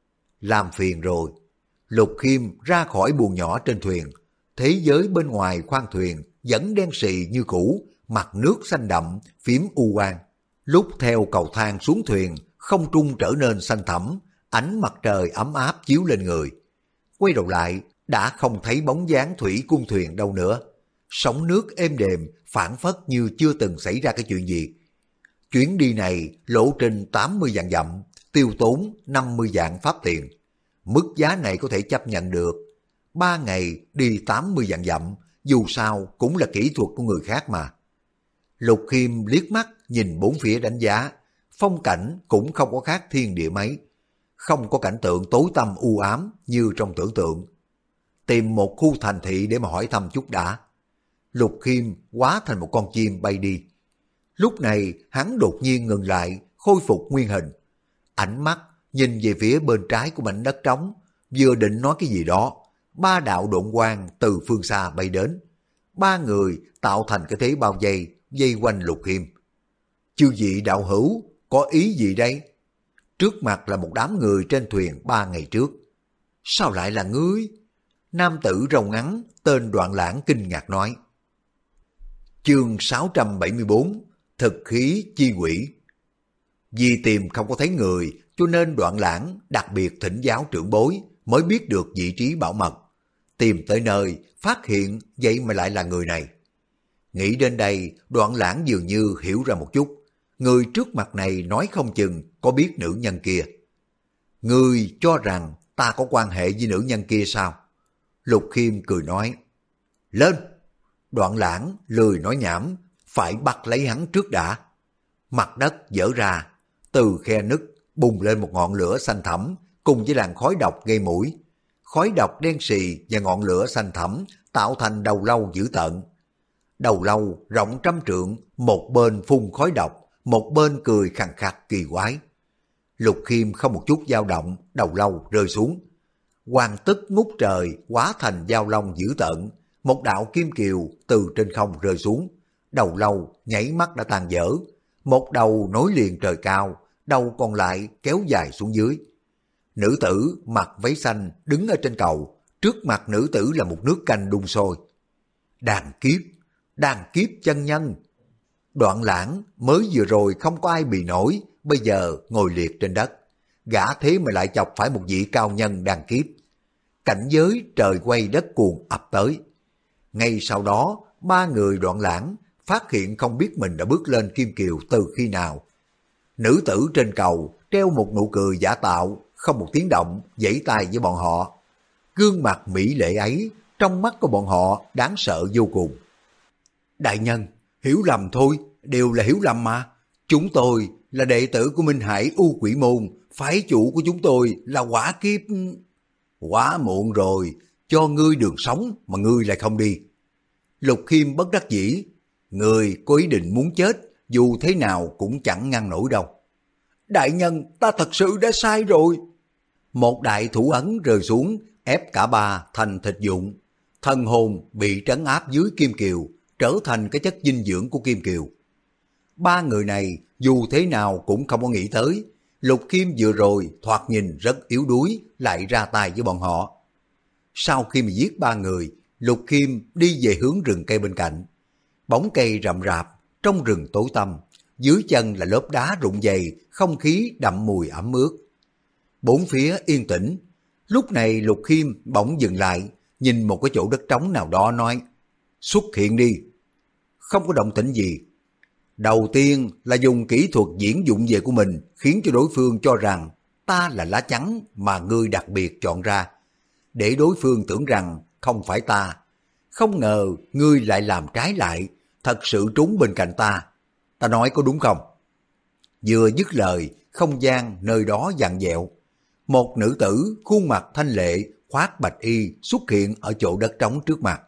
Làm phiền rồi. Lục Khiêm ra khỏi buồng nhỏ trên thuyền. Thế giới bên ngoài khoang thuyền vẫn đen sì như cũ, mặt nước xanh đậm, phím u quang. Lúc theo cầu thang xuống thuyền, không trung trở nên xanh thẳm, ánh mặt trời ấm áp chiếu lên người. Quay đầu lại, đã không thấy bóng dáng thủy cung thuyền đâu nữa. Sóng nước êm đềm, phảng phất như chưa từng xảy ra cái chuyện gì. Chuyến đi này lộ trình 80 vạn dặm, tiêu tốn 50 vạn pháp tiền. Mức giá này có thể chấp nhận được. 3 ngày đi 80 vạn dặm, dù sao cũng là kỹ thuật của người khác mà. Lục Khiêm liếc mắt nhìn bốn phía đánh giá, phong cảnh cũng không có khác thiên địa mấy. Không có cảnh tượng tối tăm u ám như trong tưởng tượng. Tìm một khu thành thị để mà hỏi thăm chút đã. Lục Khiêm hóa thành một con chim bay đi. Lúc này hắn đột nhiên ngừng lại, khôi phục nguyên hình. Ánh mắt nhìn về phía bên trái của mảnh đất trống, vừa định nói cái gì đó, 3 đạo độn quang từ phương xa bay đến. ba người tạo thành cái thế bao vây, vây quanh Lục Khiêm. Chư vị đạo hữu, có ý gì đây? Trước mặt là một đám người trên thuyền 3 ngày trước. Sao lại là ngươi? Nam tử râu ngắn, tên Đoạn Lãng kinh ngạc nói. Chương 674, Thực khí chi quỷ. Vì tìm không có thấy người, cho nên Đoạn Lãng đặc biệt thỉnh giáo trưởng bối mới biết được vị trí bảo mật. Tìm tới nơi, phát hiện vậy mà lại là người này. Nghĩ đến đây, Đoạn Lãng dường như hiểu ra một chút. Người trước mặt này nói không chừng có biết nữ nhân kia. Ngươi cho rằng ta có quan hệ với nữ nhân kia sao? Lục Khiêm cười nói. Lên! Đoạn Lãng lười nói nhảm, phải bắt lấy hắn trước đã. Mặt đất dở ra, từ khe nứt bùng lên một ngọn lửa xanh thẳm cùng với làn khói độc gây mũi. Khói độc đen xì và ngọn lửa xanh thẳm tạo thành đầu lâu dữ tợn. Đầu lâu rộng 100 trượng, một bên phun khói độc, một bên cười khàn khặt kỳ quái. Lục Khiêm không một chút dao động, đầu lâu rơi xuống. Hoàng tức ngút trời hóa thành dao long dữ tợn, một đạo kim kiều từ trên không rơi xuống. Đầu lâu nhảy mắt đã tan dở, một đầu nối liền trời cao, đầu còn lại kéo dài xuống dưới. Nữ tử mặc váy xanh đứng ở trên cầu, trước mặt nữ tử là một nước canh đun sôi. Đàn kiếp chân nhân. Đoạn Lãng mới vừa rồi không có ai bị nổi, bây giờ ngồi liệt trên đất. Gã thế mà lại chọc phải một vị cao nhân đàn kiếp. Cảnh giới trời quay đất cuồng ập tới. Ngay sau đó, ba người Đoạn Lãng phát hiện không biết mình đã bước lên kim kiều từ khi nào. Nữ tử trên cầu treo một nụ cười giả tạo, không một tiếng động, vẫy tay với bọn họ. Gương mặt mỹ lệ ấy, trong mắt của bọn họ đáng sợ vô cùng. Đại nhân, hiểu lầm thôi, đều là hiểu lầm mà. Chúng tôi là đệ tử của Minh Hải U Quỷ Môn, phái chủ của chúng tôi là Quả Kiếp. Quá muộn rồi, cho ngươi đường sống mà ngươi lại không đi. Lục Khiêm bất đắc dĩ, người có ý định muốn chết, dù thế nào cũng chẳng ngăn nổi đâu. Đại nhân, ta thật sự đã sai rồi. Một đại thủ ấn rơi xuống, ép cả ba thành thịt vụn. Thần hồn bị trấn áp dưới kim kiều, trở thành cái chất dinh dưỡng của kim kiều. Ba người này dù thế nào cũng không có nghĩ tới, Lục Khiêm vừa rồi thoạt nhìn rất yếu đuối, lại ra tay với bọn họ. Sau khi mà giết ba người, Lục Khiêm đi về hướng rừng cây bên cạnh. Bóng cây rậm rạp, trong rừng tối tăm, dưới chân là lớp đá rụng dày, không khí đậm mùi ẩm ướt. Bốn phía yên tĩnh. Lúc này Lục Khiêm bỗng dừng lại, nhìn một cái chỗ đất trống nào đó nói, xuất hiện đi. Không có động tĩnh gì. Đầu tiên là dùng kỹ thuật diễn dụng về của mình, khiến cho đối phương cho rằng ta là lá chắn mà ngươi đặc biệt chọn ra, để đối phương tưởng rằng không phải ta. Không ngờ ngươi lại làm trái lại, thật sự trúng bên cạnh ta. Ta nói có đúng không? Vừa dứt lời, không gian nơi đó vặn vẹo. Một nữ tử khuôn mặt thanh lệ, khoác bạch y xuất hiện ở chỗ đất trống trước mặt.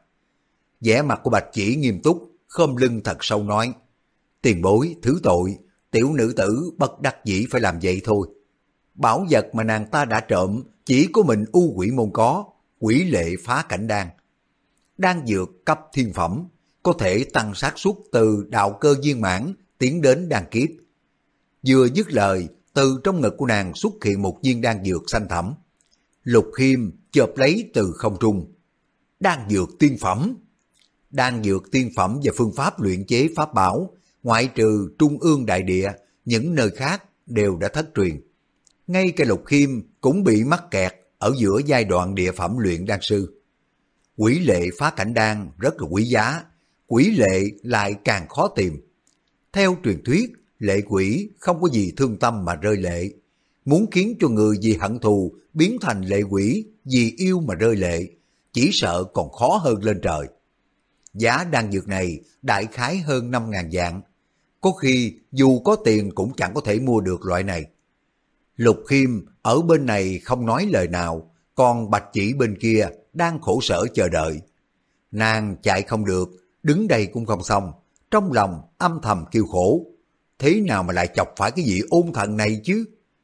Vẻ mặt của Bạch Chỉ nghiêm túc, khom lưng thật sâu nói, tiền bối thứ tội, tiểu nữ tử bất đắc dĩ phải làm vậy thôi. Bảo vật mà nàng ta đã trộm chỉ có mình U Quỷ Môn có, Quỷ Lệ Phá Cảnh Đan. Đan dược cấp thiên phẩm, có thể tăng xác suất từ đạo cơ viên mãn tiến đến đan kiếp. Vừa dứt lời, từ trong ngực của nàng xuất hiện một viên đan dược xanh thẳm. Lục Khiêm chộp lấy từ không trung. Đan dược tiên phẩm. Đan dược tiên phẩm và phương pháp luyện chế pháp bảo, ngoại trừ Trung ương đại địa, những nơi khác đều đã thất truyền. Ngay cả Lục Khiêm cũng bị mắc kẹt ở giữa giai đoạn địa phẩm luyện đan sư. Quỷ Lệ Phá Cảnh Đan rất là quý giá, quỷ lệ lại càng khó tìm. Theo truyền thuyết, lệ quỷ không có gì thương tâm mà rơi lệ. Muốn khiến cho người vì hận thù biến thành lệ quỷ vì yêu mà rơi lệ, chỉ sợ còn khó hơn lên trời. Giá đan dược này đại khái hơn 5.000 vạn. Có khi dù có tiền cũng chẳng có thể mua được loại này. Lục Khiêm ở bên này không nói lời nào, còn Bạch Chỉ bên kia đang khổ sở chờ đợi. Nàng chạy không được, đứng đây cũng không xong, trong lòng âm thầm kêu khổ. Thế nào mà lại chọc phải cái vị ôn thần này chứ?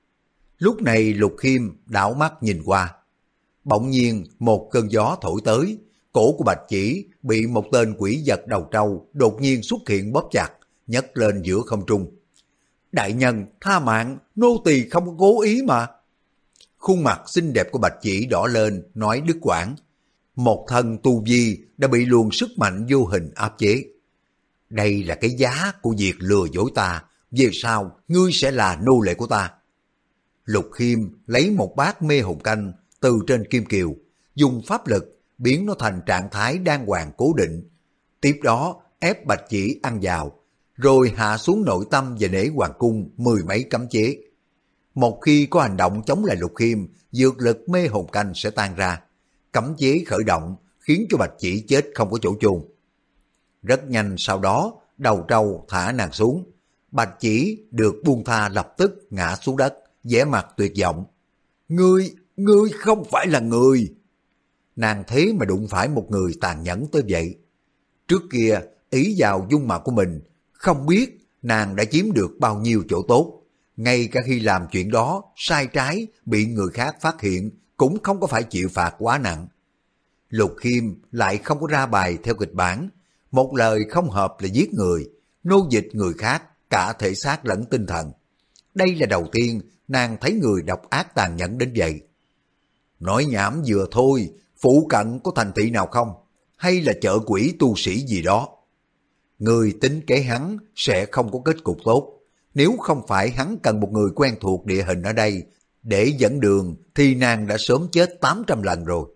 Lúc này Lục Khiêm đảo mắt nhìn qua. Bỗng nhiên một cơn gió thổi tới, cổ của Bạch Chỉ bị một tên quỷ vật đầu trâu đột nhiên xuất hiện bóp chặt, nhấc lên giữa không trung. Đại nhân, tha mạng, nô tỳ không có cố ý mà. Khuôn mặt xinh đẹp của Bạch Chỉ đỏ lên, nói đứt quãng. Một thân tu vi đã bị luồng sức mạnh vô hình áp chế. Đây là cái giá của việc lừa dối ta, về sau ngươi sẽ là nô lệ của ta. Lục Khiêm lấy một bát mê hồn canh từ trên kim kiều, dùng pháp lực biến nó thành trạng thái đan hoàng cố định. Tiếp đó ép Bạch Chỉ ăn vào, rồi hạ xuống nội tâm và nể hoàng cung mười mấy cấm chế. Một khi có hành động chống lại Lục Khiêm, dược lực mê hồn canh sẽ tan ra. Cấm chế khởi động khiến cho Bạch Chỉ chết không có chỗ chôn. Rất nhanh sau đó, đầu trâu thả nàng xuống. Bạch Chỉ được buông tha lập tức ngã xuống đất, vẻ mặt tuyệt vọng. Ngươi không phải là người. Nàng thế mà đụng phải một người tàn nhẫn tới vậy. Trước kia, ý vào dung mạo của mình, không biết nàng đã chiếm được bao nhiêu chỗ tốt. Ngay cả khi làm chuyện đó, sai trái, bị người khác phát hiện, cũng không có phải chịu phạt quá nặng. Lục Khiêm lại không có ra bài theo kịch bản. Một lời không hợp là giết người, nô dịch người khác, cả thể xác lẫn tinh thần. Đây là đầu tiên nàng thấy người độc ác tàn nhẫn đến vậy. Nói nhảm vừa thôi, phụ cận có thành thị nào không? Hay là chợ quỷ tu sĩ gì đó? Người tính kế hắn sẽ không có kết cục tốt. Nếu không phải hắn cần một người quen thuộc địa hình ở đây để dẫn đường thì nàng đã sớm chết 800 lần rồi.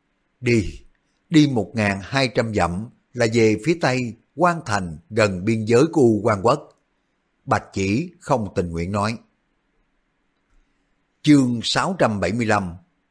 Đi 1.200 dặm là về phía tây Quan Thành gần biên giới của U Quan Quốc. Bạch Chỉ không tình nguyện nói. Chương 675.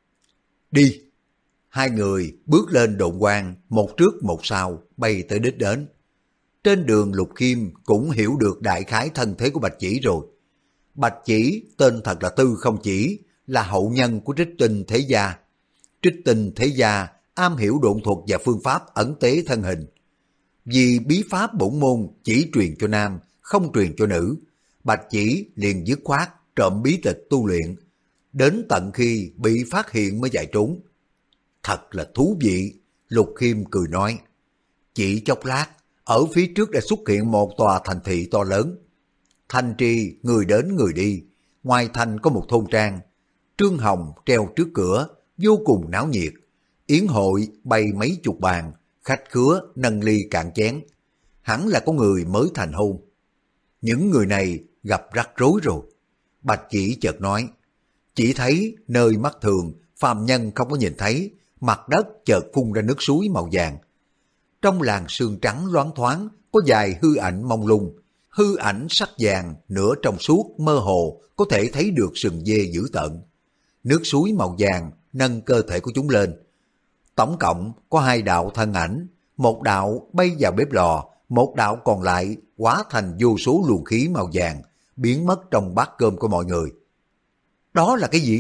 Đi. Hai người bước lên độn quang, một trước một sau bay tới đích đến. Trên đường Lục Khiêm cũng hiểu được đại khái thân thế của Bạch Chỉ rồi. Bạch Chỉ tên thật là Tư Không Chỉ, là hậu nhân của Trích Tinh Thế Gia. Trích Tinh Thế Gia am hiểu độn thuật và phương pháp ẩn tế thân hình. Vì bí pháp bổn môn chỉ truyền cho nam, không truyền cho nữ, Bạch Chỉ liền dứt khoát trộm bí tịch tu luyện, đến tận khi bị phát hiện mới chạy trốn. Thật là thú vị, Lục Khiêm cười nói. Chỉ chốc lát, ở phía trước đã xuất hiện một tòa thành thị to lớn. Thành trì người đến người đi, ngoài thành có một thôn trang. Trương hồng treo trước cửa, vô cùng náo nhiệt. Yến hội bày mấy chục bàn, khách khứa nâng ly cạn chén. Hẳn là có người mới thành hôn. Những người này gặp rắc rối rồi. Bạch Chỉ chợt nói, chỉ thấy nơi mắt thường phàm nhân không có nhìn thấy, mặt đất chợt phun ra nước suối màu vàng. Trong làn sương trắng loáng thoáng có vài hư ảnh mông lung, hư ảnh sắc vàng nửa trong suốt mơ hồ có thể thấy được sừng dê dữ tợn. Nước suối màu vàng nâng cơ thể của chúng lên. Tổng cộng có hai đạo thân ảnh, một đạo bay vào bếp lò, một đạo còn lại hóa thành vô số luồng khí màu vàng, biến mất trong bát cơm của mọi người. Đó là cái gì?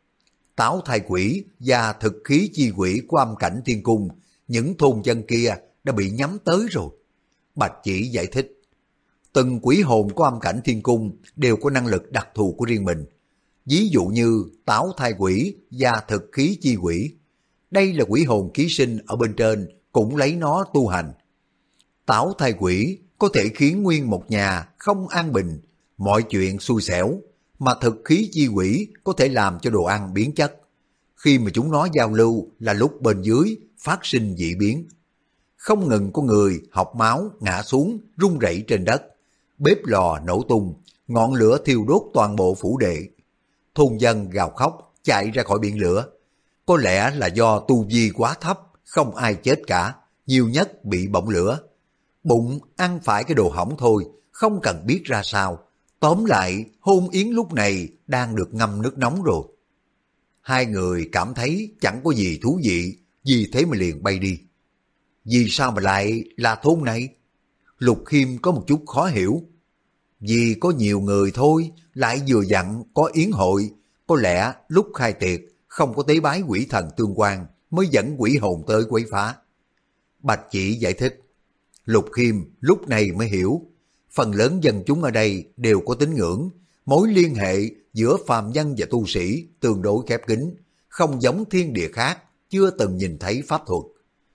Táo thai quỷ và thực khí chi quỷ của âm cảnh thiên cung, những thôn dân kia đã bị nhắm tới rồi. Bạch Chỉ giải thích, từng quỷ hồn của âm cảnh thiên cung đều có năng lực đặc thù của riêng mình. Ví dụ như táo thai quỷ và thực khí chi quỷ. Đây là quỷ hồn ký sinh ở bên trên, cũng lấy nó tu hành. Táo thai quỷ có thể khiến nguyên một nhà không an bình, mọi chuyện xui xẻo, mà thực khí chi quỷ có thể làm cho đồ ăn biến chất. Khi mà chúng nó giao lưu là lúc bên dưới phát sinh dị biến. Không ngừng có người học máu ngã xuống rung rẩy trên đất. Bếp lò nổ tung, ngọn lửa thiêu đốt toàn bộ phủ đệ. Thôn dân gào khóc chạy ra khỏi biển lửa. Có lẽ là do tu vi quá thấp, không ai chết cả, nhiều nhất bị bỏng lửa. Bụng ăn phải cái đồ hỏng thôi, không cần biết ra sao. Tóm lại, hôn yến lúc này đang được ngâm nước nóng rồi. Hai người cảm thấy chẳng có gì thú vị, vì thế mà liền bay đi. Vì sao mà lại là thôn này? Lục Khiêm có một chút khó hiểu. Vì có nhiều người thôi, lại vừa dặn có yến hội, có lẽ lúc khai tiệc không có tế bái quỷ thần tương quan mới dẫn quỷ hồn tới quấy phá. Bạch Chỉ giải thích. Lục Khiêm lúc này mới hiểu, phần lớn dân chúng ở đây đều có tín ngưỡng, mối liên hệ giữa phàm nhân và tu sĩ tương đối khép kín, không giống thiên địa khác chưa từng nhìn thấy pháp thuật.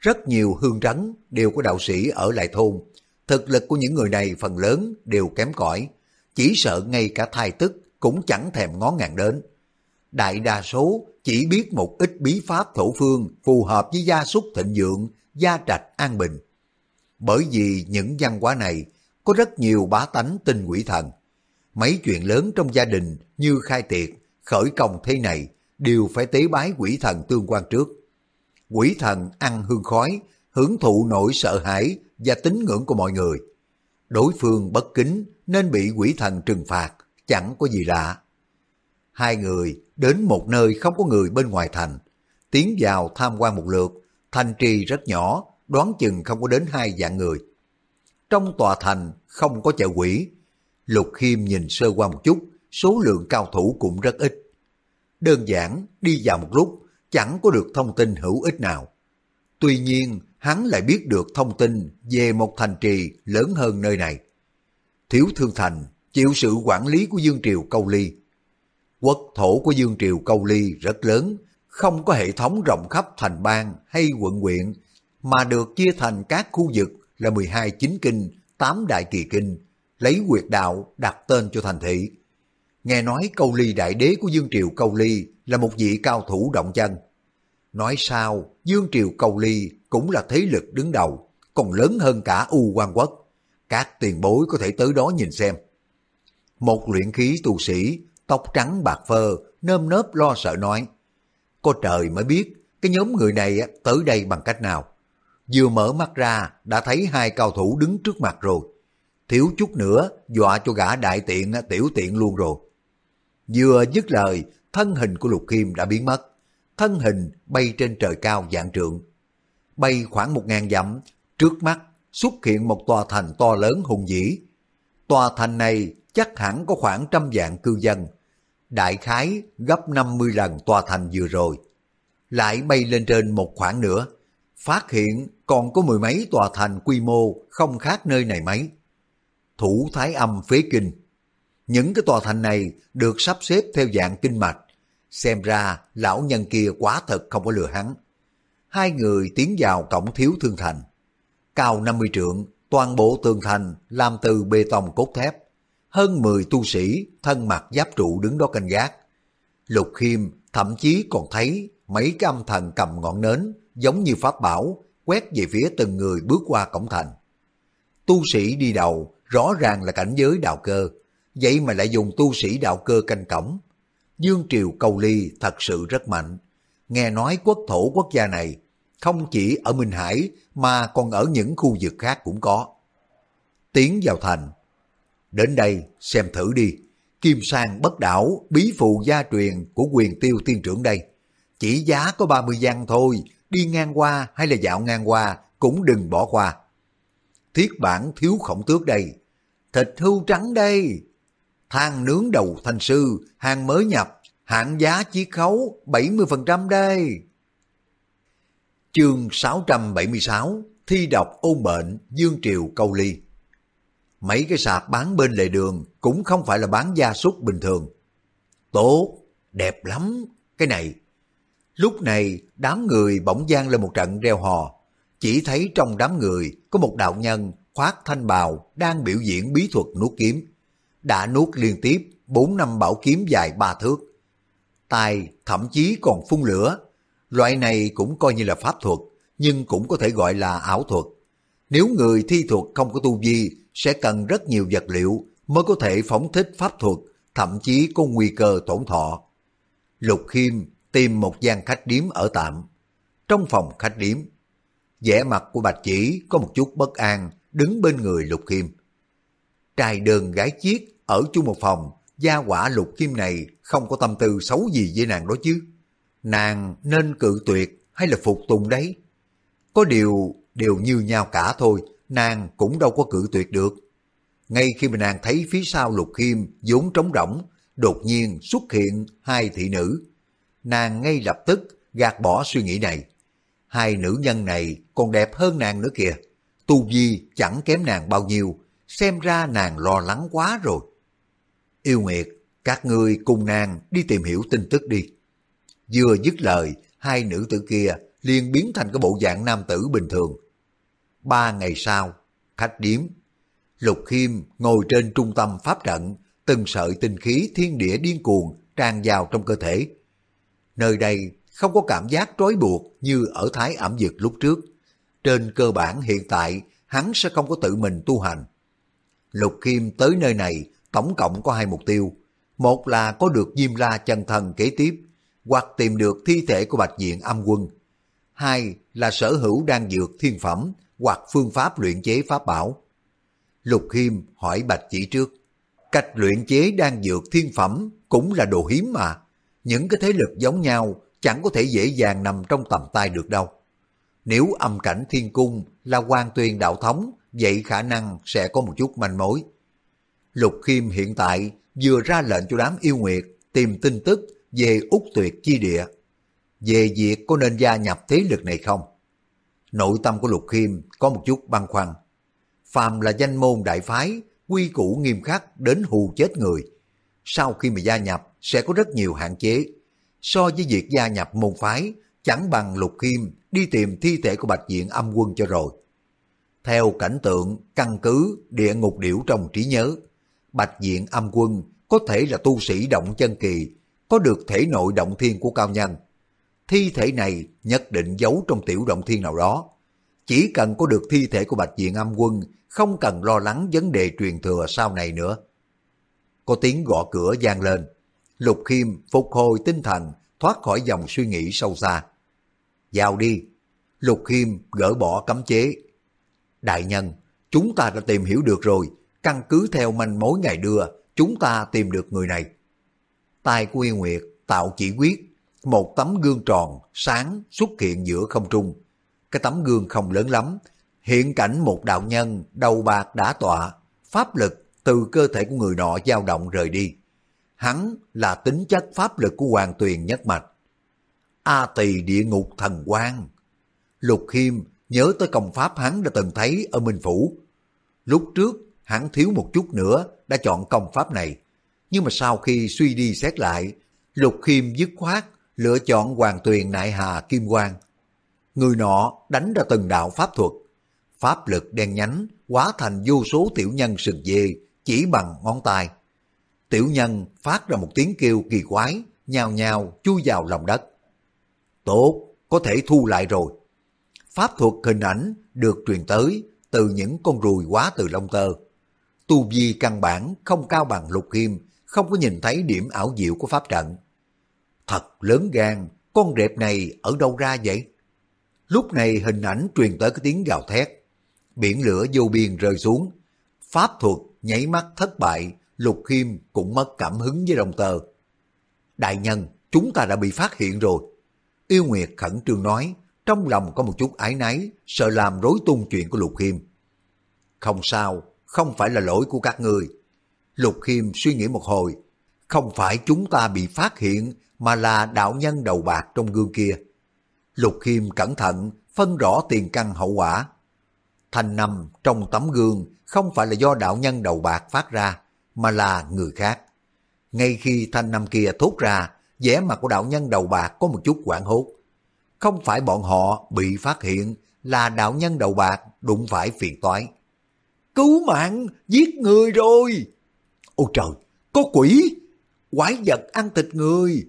Rất nhiều hương trấn đều có đạo sĩ ở lại thôn. Thực lực của những người này phần lớn đều kém cỏi, chỉ sợ ngay cả thai tức cũng chẳng thèm ngó ngàng đến. Đại đa số chỉ biết một ít bí pháp thổ phương phù hợp với gia súc thịnh vượng, gia trạch an bình. Bởi vì những văn hóa này có rất nhiều bá tánh tin quỷ thần. Mấy chuyện lớn trong gia đình như khai tiệc, khởi công thế này đều phải tế bái quỷ thần tương quan trước. Quỷ thần ăn hương khói, hưởng thụ nỗi sợ hãi và tín ngưỡng của mọi người. Đối phương bất kính nên bị quỷ thần trừng phạt, chẳng có gì lạ. Hai người đến một nơi không có người bên ngoài thành, tiến vào tham quan một lượt. Thành trì rất nhỏ, đoán chừng không có đến 2 vạn người. Trong tòa thành không có chợ quỷ. Lục Khiêm nhìn sơ qua một chút, số lượng cao thủ cũng rất ít. Đơn giản đi vào một lúc, chẳng có được thông tin hữu ích nào. Tuy nhiên, hắn lại biết được thông tin về một thành trì lớn hơn nơi này. Thiếu Thương Thành chịu sự quản lý của Dương Triều Câu Ly. Quốc thổ của Dương Triều Câu Ly rất lớn, không có hệ thống rộng khắp thành bang hay quận huyện, mà được chia thành các khu vực là 12 chính kinh, 8 đại kỳ kinh, lấy huyệt đạo đặt tên cho thành thị. Nghe nói Câu Ly đại đế của Dương Triều Câu Ly là một vị cao thủ động chân. Nói sao, Dương Triều Câu Ly cũng là thế lực đứng đầu, còn lớn hơn cả U Quan Quốc. Các tiền bối có thể tới đó nhìn xem. Một luyện khí tu sĩ, tóc trắng bạc phơ, nơm nớp lo sợ nói. Có trời mới biết cái nhóm người này tới đây bằng cách nào. Vừa mở mắt ra đã thấy 2 cao thủ đứng trước mặt rồi. Thiếu chút nữa dọa cho gã đại tiện tiểu tiện luôn rồi. Vừa dứt lời, thân hình của Lục Khiêm đã biến mất. Thân hình bay trên trời cao vạn trượng. Bay khoảng 1000 dặm, trước mắt xuất hiện một tòa thành to lớn hùng vĩ. Tòa thành này chắc hẳn có khoảng 100 vạn cư dân. Đại khái gấp 50 lần tòa thành vừa rồi. Lại bay lên trên một khoảng nữa, phát hiện còn có 10 mấy tòa thành quy mô không khác nơi này mấy. Thủ Thái Âm Phế Kinh. Những cái tòa thành này được sắp xếp theo dạng kinh mạch. Xem ra lão nhân kia quá thật không có lừa hắn. Hai người tiến vào cổng Thiếu Thương Thành. Cao 50 trượng, toàn bộ tường thành làm từ bê tông cốt thép. Hơn 10 tu sĩ thân mặc giáp trụ đứng đó canh gác. Lục Khiêm thậm chí còn thấy mấy cái âm thần cầm ngọn nến giống như pháp bảo quét về phía từng người bước qua cổng thành. Tu sĩ đi đầu rõ ràng là cảnh giới đạo cơ, vậy mà lại dùng tu sĩ đạo cơ canh cổng. Dương Triều Câu Ly thật sự rất mạnh. Nghe nói quốc thổ quốc gia này không chỉ ở Minh Hải mà còn ở những khu vực khác cũng có. Tiến vào thành. Đến đây xem thử đi. Kim Sang Bất Đảo bí phù gia truyền của Quyền Tiêu tiên trưởng đây. Chỉ giá có 30 văn thôi, đi ngang qua hay là dạo ngang qua cũng đừng bỏ qua. Thiết bản Thiếu Khổng Tước đây. Thịt hươu trắng đây. Than nướng đầu thanh sư, hàng mới nhập, hạng giá chiết khấu 70% đây. Chương 676, thi độc ôn bệnh Dương Triều Câu Ly. Mấy cái sạp bán bên lề đường cũng không phải là bán gia súc bình thường. Tốt, đẹp lắm, cái này. Lúc này đám người bỗng vang lên một trận reo hò. Chỉ thấy trong đám người có một đạo nhân khoác thanh bào đang biểu diễn bí thuật nuốt kiếm. Đã nuốt liên tiếp 4-5 bảo kiếm dài 3 thước. Tai thậm chí còn phun lửa. Loại này cũng coi như là pháp thuật, nhưng cũng có thể gọi là ảo thuật. Nếu người thi thuật không có tu vi, sẽ cần rất nhiều vật liệu mới có thể phóng thích pháp thuật, thậm chí có nguy cơ tổn thọ. Lục Khiêm tìm một gian khách điếm ở tạm. Trong phòng khách điếm, vẻ mặt của Bạch Chỉ có một chút bất an, đứng bên người Lục Khiêm. Trai đơn gái chiết ở chung một phòng, gia quả Lục Khiêm này không có tâm tư xấu gì với nàng đó chứ. Nàng nên cự tuyệt hay là phục tùng đấy? Có điều đều như nhau cả thôi, nàng cũng đâu có cự tuyệt được. Ngay khi mà nàng thấy phía sau Lục Khiêm vốn trống rỗng, đột nhiên xuất hiện 2 thị nữ. Nàng ngay lập tức gạt bỏ suy nghĩ này. 2 nữ nhân này còn đẹp hơn nàng nữa kìa. Tu vi chẳng kém nàng bao nhiêu, xem ra nàng lo lắng quá rồi. Yêu Nguyệt, các ngươi cùng nàng đi tìm hiểu tin tức đi. Vừa dứt lời, 2 nữ tử kia liền biến thành cái bộ dạng nam tử bình thường. 3 ngày sau, khách điếm. Lục Khiêm ngồi trên trung tâm pháp trận, từng sợi tinh khí thiên địa điên cuồng tràn vào trong cơ thể. Nơi đây không có cảm giác trói buộc như ở Thái ẩm dực lúc trước. Trên cơ bản hiện tại hắn sẽ không có tự mình tu hành. Lục Khiêm tới nơi này tổng cộng có 2 mục tiêu. Một là có được Diêm La chân thần kế tiếp, hoặc tìm được thi thể của Bạch Diện Âm Quân. 2 là sở hữu đan dược thiên phẩm hoặc phương pháp luyện chế pháp bảo. Lục Khiêm hỏi Bạch Chỉ trước, cách luyện chế đan dược thiên phẩm cũng là đồ hiếm mà. Những cái thế lực giống nhau chẳng có thể dễ dàng nằm trong tầm tay được đâu. Nếu âm cảnh thiên cung là Hoàng Tuyền đạo thống, vậy khả năng sẽ có một chút manh mối. Lục Khiêm hiện tại vừa ra lệnh cho đám yêu nguyệt tìm tin tức về Úc Tuyệt chi địa. Về việc có nên gia nhập thế lực này không? Nội tâm của Lục Khiêm có một chút băn khoăn. Phàm là danh môn đại phái, quy củ nghiêm khắc đến hù chết người. Sau khi mà gia nhập sẽ có rất nhiều hạn chế. So với việc gia nhập môn phái, chẳng bằng Lục Khiêm đi tìm thi thể của Bạch Diện Âm Quân cho rồi. Theo cảnh tượng, căn cứ địa ngục điểu trong trí nhớ, Bạch Diện Âm Quân có thể là tu sĩ động chân kỳ, có được thể nội động thiên của cao nhân. Thi thể này nhất định giấu trong tiểu động thiên nào đó. Chỉ cần có được thi thể của Bạch Diện Âm Quân, không cần lo lắng vấn đề truyền thừa sau này nữa. Có tiếng gõ cửa vang lên. Lục Khiêm phục hồi tinh thần, thoát khỏi dòng suy nghĩ sâu xa. Vào đi. Lục Khiêm gỡ bỏ cấm chế. Đại nhân, chúng ta đã tìm hiểu được rồi. Căn cứ theo manh mối ngài đưa, chúng ta tìm được người này. Tay của Yên Nguyệt tạo chỉ quyết. Một tấm gương tròn, sáng xuất hiện giữa không trung. Cái tấm gương không lớn lắm. Hiện cảnh một đạo nhân, đầu bạc đã tọa. Pháp lực từ cơ thể của người nọ dao động rời đi. Hắn là tính chất pháp lực của Hoàng Tuyền nhất mạch. A Tỳ địa ngục thần quang. Lục Khiêm nhớ tới công pháp hắn đã từng thấy ở Minh Phủ. Lúc trước hắn thiếu một chút nữa đã chọn công pháp này. Nhưng mà sau khi suy đi xét lại, Lục Khiêm dứt khoát lựa chọn Hoàng Tuyền Nại Hà Kim Quang. Người nọ đánh ra từng đạo pháp thuật. Pháp lực đen nhánh hóa thành vô số tiểu nhân sừng dê chỉ bằng ngón tay. Tiểu nhân phát ra một tiếng kêu kỳ quái, nhào nhào chui vào lòng đất. Tốt, có thể thu lại rồi. Pháp thuật hình ảnh được truyền tới từ những con ruồi hóa từ lông tơ. Tu vi căn bản không cao bằng Lục Khiêm, không có nhìn thấy điểm ảo diệu của pháp trận. Thật lớn gan, con rệp này ở đâu ra vậy? Lúc này hình ảnh truyền tới cái tiếng gào thét. Biển lửa vô biên rơi xuống. Pháp thuật nháy mắt thất bại, Lục Khiêm cũng mất cảm hứng với đồng tờ. Đại nhân, chúng ta đã bị phát hiện rồi. Yêu Nguyệt khẩn trương nói, trong lòng có một chút áy náy, sợ làm rối tung chuyện của Lục Khiêm. Không sao, không phải là lỗi của các ngươi. Lục Khiêm suy nghĩ một hồi, không phải chúng ta bị phát hiện, mà là đạo nhân đầu bạc trong gương kia. Lục Khiêm cẩn thận, phân rõ tiền căn hậu quả. Thanh âm trong tấm gương không phải là do đạo nhân đầu bạc phát ra, mà là người khác. Ngay khi thanh âm kia thốt ra, vẻ mặt của đạo nhân đầu bạc có một chút hoảng hốt. Không phải bọn họ bị phát hiện, là đạo nhân đầu bạc đụng phải phiền toái. Cứu mạng, giết người rồi! Ôi trời, có quỷ! Quái vật ăn thịt người!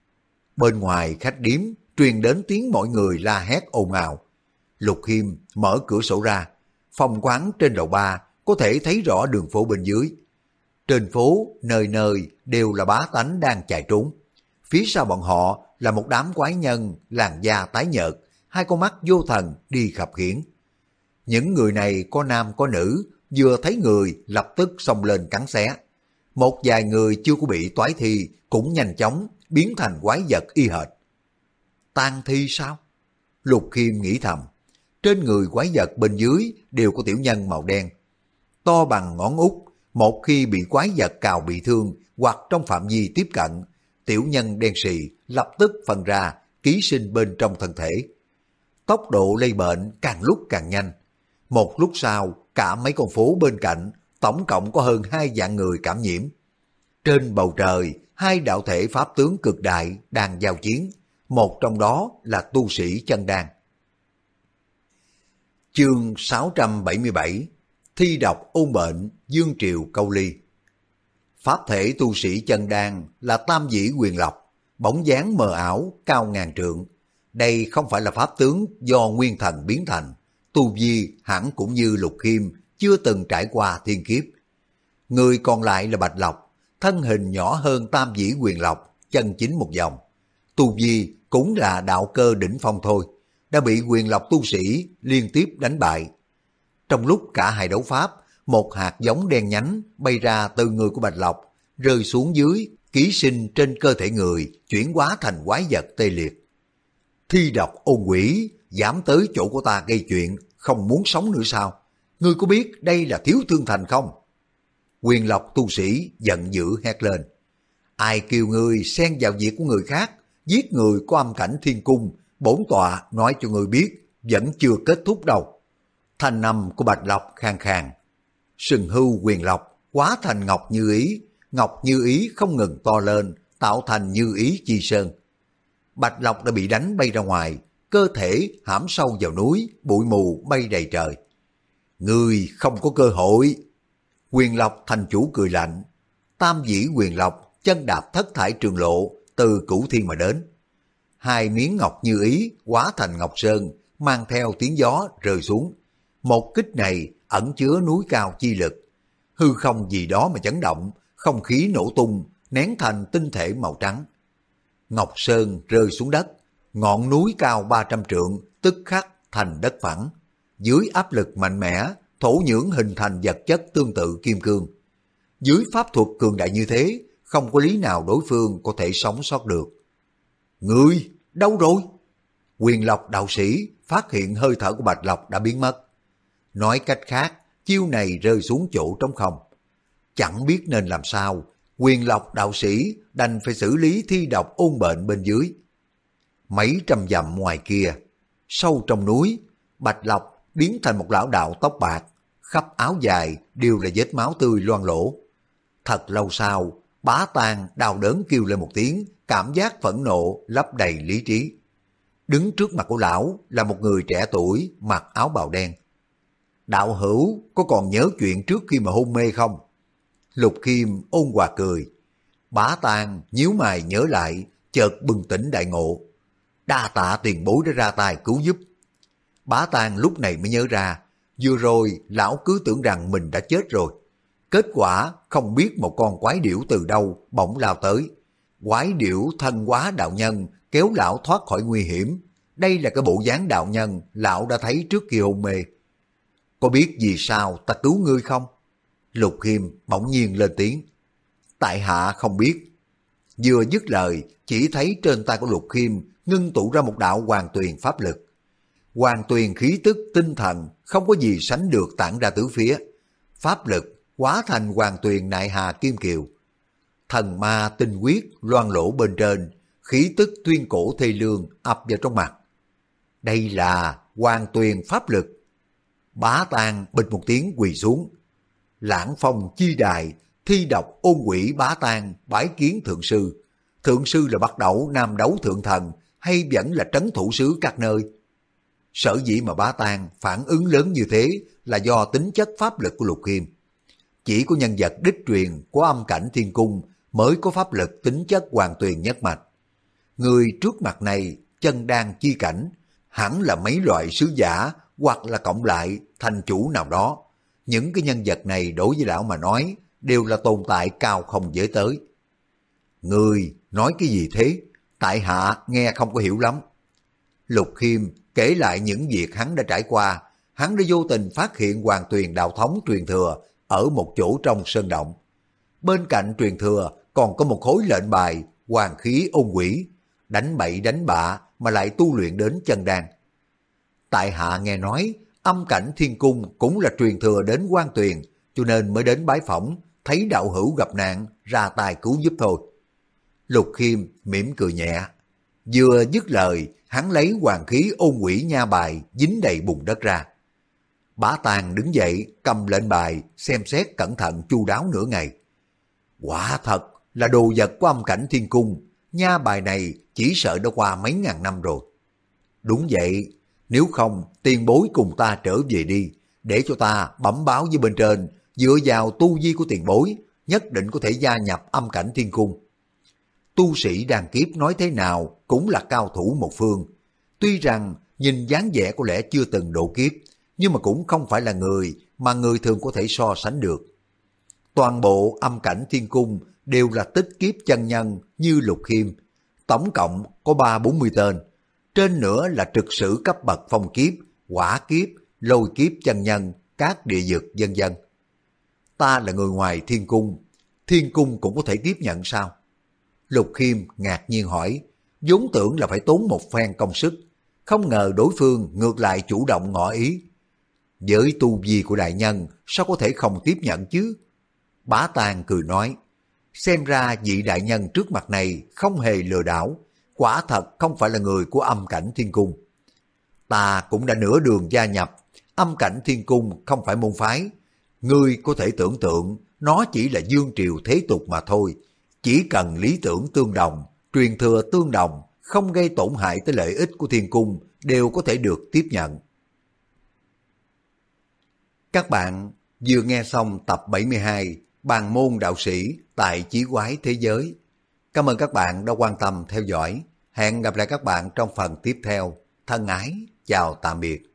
Bên ngoài khách điếm truyền đến tiếng mọi người la hét ồn ào. Lục Khiêm mở cửa sổ ra, phòng quán trên lầu 3 có thể thấy rõ đường phố bên dưới. Trên phố nơi nơi đều là bá tánh đang chạy trốn. Phía sau bọn họ là một đám quái nhân làn da tái nhợt, hai con mắt vô thần đi khập khiễng. Những người này có nam có nữ, vừa thấy người lập tức xông lên cắn xé. Một vài người chưa có bị toái thi cũng nhanh chóng biến thành quái vật y hệt. Tang thi sao? Lục Khiêm nghĩ thầm. Trên người quái vật bên dưới đều có tiểu nhân màu đen. To bằng ngón út, một khi bị quái vật cào bị thương hoặc trong phạm vi tiếp cận, tiểu nhân đen sì lập tức phân ra, ký sinh bên trong thân thể. Tốc độ lây bệnh càng lúc càng nhanh. Một lúc sau, cả mấy con phố bên cạnh, tổng cộng có hơn 2 vạn người cảm nhiễm. Trên bầu trời, 2 đạo thể pháp tướng cực đại đang giao chiến. một trong đó là tu sĩ chân đan. Chương 677 Thi độc ôn bệnh Dương Triều Câu Ly. Pháp thể tu sĩ chân đan là tam dĩ quyền lộc, bóng dáng mờ ảo, cao ngàn trượng. Đây không phải là pháp tướng do nguyên thần biến thành, tu vi hẳn cũng như Lục Khiêm chưa từng trải qua thiên kiếp. Người còn lại là Bạch Lộc, thân hình nhỏ hơn tam dĩ quyền lộc, chân chính một vòng. Tu vi cũng là đạo cơ đỉnh phong thôi, đã bị quyền lộc tu sĩ liên tiếp đánh bại. Trong lúc cả hai đấu pháp, một hạt giống đen nhánh bay ra từ người của Bạch Lộc, rơi xuống dưới, ký sinh trên cơ thể người, chuyển hóa thành quái vật tê liệt. Thi độc ôn quỷ, dám tới chỗ của ta gây chuyện, không muốn sống nữa sao? Ngươi có biết đây là Thiếu Thương Thành không? Quyền lộc tu sĩ giận dữ hét lên. Ai kêu ngươi xen vào việc của người khác, giết người của âm cảnh thiên cung, bổn tọa nói cho ngươi biết, vẫn chưa kết thúc đâu. Thanh âm của Bạch Lộc khàn khàn. Sừng hưu quyền lộc hóa thành ngọc như ý không ngừng to lên, tạo thành như ý chi sơn. Bạch Lộc đã bị đánh bay ra ngoài, cơ thể hãm sâu vào núi, bụi mù bay đầy trời. Ngươi không có cơ hội. Quyền lộc thành chủ cười lạnh. Tam dĩ quyền lộc chân đạp thất thải trường lộ từ cửu thiên mà đến. Hai miếng ngọc như ý hóa thành ngọc sơn, mang theo tiếng gió rơi xuống. Một kích này ẩn chứa núi cao chi lực. Hư không gì đó mà chấn động, không khí nổ tung, nén thành tinh thể màu trắng. Ngọc sơn rơi xuống đất, ngọn núi cao 300 trượng tức khắc thành đất phẳng. Dưới áp lực mạnh mẽ, thổ nhưỡng hình thành vật chất tương tự kim cương. Dưới pháp thuật cường đại như thế, không có lý nào đối phương có thể sống sót được. Ngươi, đâu rồi? Quyền lộc đạo sĩ phát hiện hơi thở của Bạch Lộc đã biến mất. Nói cách khác, chiêu này rơi xuống chỗ trống không. Chẳng biết nên làm sao, quyền lộc đạo sĩ đành phải xử lý thi độc ôn bệnh bên dưới. Mấy trăm dặm ngoài kia, sâu trong núi, Bạch Lộc biến thành một lão đạo tóc bạc, khắp áo dài đều là vết máu tươi loang lổ. Thật lâu sau, Bá Tàng đau đớn kêu lên một tiếng, cảm giác phẫn nộ lấp đầy lý trí. Đứng trước mặt của lão là một người trẻ tuổi mặc áo bào đen. Đạo hữu có còn nhớ chuyện trước khi mà hôn mê không? Lục Khiêm ôn hòa cười. Bá Tàng nhíu mày nhớ lại, chợt bừng tỉnh đại ngộ. Đa tạ tiền bối đã ra tay cứu giúp. Bá Tàng lúc này mới nhớ ra, vừa rồi lão cứ tưởng rằng mình đã chết rồi. Kết quả không biết một con quái điểu từ đâu bỗng lao tới. Quái điểu thân hóa đạo nhân kéo lão thoát khỏi nguy hiểm. Đây là cái bộ dáng đạo nhân lão đã thấy trước khi hôn mê. Có biết vì sao ta cứu ngươi không? Lục Khiêm bỗng nhiên lên tiếng. Tại hạ không biết. Vừa dứt lời, chỉ thấy trên tay của Lục Khiêm ngưng tụ ra một đạo hoàng tuyền pháp lực. Hoàng tuyền khí tức tinh thần không có gì sánh được tản ra tứ phía. Pháp lực hóa thành hoàng tuyền nại hà kim kiều. Thần ma tinh huyết loang lổ bên trên, khí tức tuyên cổ thê lương ập vào trong mặt. Đây là hoàng tuyền pháp lực. Bá Tàng bịch một tiếng quỳ xuống. Lãng phong chi đài, thi độc ôn quỷ Bá Tàng bái kiến thượng sư. Thượng sư là bắt đầu nam đấu thượng thần hay vẫn là trấn thủ sứ các nơi? Sở dĩ mà Bá Tàng phản ứng lớn như thế là do tính chất pháp lực của Lục Khiêm. Chỉ có nhân vật đích truyền của âm cảnh thiên cung mới có pháp lực tính chất hoàn tuyền nhất mạch. Người trước mặt này chân đan chi cảnh, hẳn là mấy loại sứ giả hoặc là cộng lại thành chủ nào đó. Những cái nhân vật này đối với lão mà nói đều là tồn tại cao không dễ tới. Người nói cái gì thế? Tại hạ nghe không có hiểu lắm. Lục Khiêm kể lại những việc hắn đã trải qua. Hắn đã vô tình phát hiện hoàng tuyền đạo thống truyền thừa ở một chỗ trong sơn động. Bên cạnh truyền thừa còn có một khối lệnh bài hoàng khí ôn quỷ, đánh bậy đánh bạ mà lại tu luyện đến chân đan. Tại hạ nghe nói âm cảnh thiên cung cũng là truyền thừa đến quan tuyền, cho nên mới đến bái phỏng, thấy đạo hữu gặp nạn, ra tay cứu giúp thôi. Lục Khiêm mỉm cười nhẹ. Vừa dứt lời, hắn lấy hoàng khí ôn quỷ nha bài dính đầy bùn đất ra. Bá Tàng đứng dậy, cầm lệnh bài, xem xét cẩn thận chu đáo nửa ngày. Quả thật là đồ vật của âm cảnh thiên cung, nha bài này chỉ sợ đã qua mấy ngàn năm rồi. Đúng vậy, nếu không tiền bối cùng ta trở về đi, để cho ta bẩm báo với bên trên, dựa vào tu vi của tiền bối, nhất định có thể gia nhập âm cảnh thiên cung. Tu sĩ đàn kiếp nói thế nào cũng là cao thủ một phương. Tuy rằng nhìn dáng vẻ có lẽ chưa từng độ kiếp, nhưng mà cũng không phải là người mà người thường có thể so sánh được. Toàn bộ âm cảnh thiên cung đều là tích kiếp chân nhân như Lục Khiêm, tổng cộng có 30-40 tên. Trên nữa là trực sử cấp bậc phong kiếp, hỏa kiếp, lôi kiếp chân nhân, các địa dược vân vân. Ta là người ngoài thiên cung cũng có thể tiếp nhận sao? Lục Khiêm ngạc nhiên hỏi, vốn tưởng là phải tốn một phen công sức, không ngờ đối phương ngược lại chủ động ngỏ ý. Với tu vi của đại nhân, sao có thể không tiếp nhận chứ? Bá Tàng cười nói, xem ra vị đại nhân trước mặt này không hề lừa đảo, quả thật không phải là người của âm cảnh thiên cung. Ta cũng đã nửa đường gia nhập, âm cảnh thiên cung không phải môn phái. Ngươi có thể tưởng tượng, nó chỉ là dương triều thế tục mà thôi. Chỉ cần lý tưởng tương đồng, truyền thừa tương đồng, không gây tổn hại tới lợi ích của thiên cung, đều có thể được tiếp nhận. Các bạn vừa nghe xong tập 72 Bàn môn đạo sĩ tại Chí Quái Thế Giới. Cảm ơn các bạn đã quan tâm theo dõi. Hẹn gặp lại các bạn trong phần tiếp theo. Thân ái, chào tạm biệt.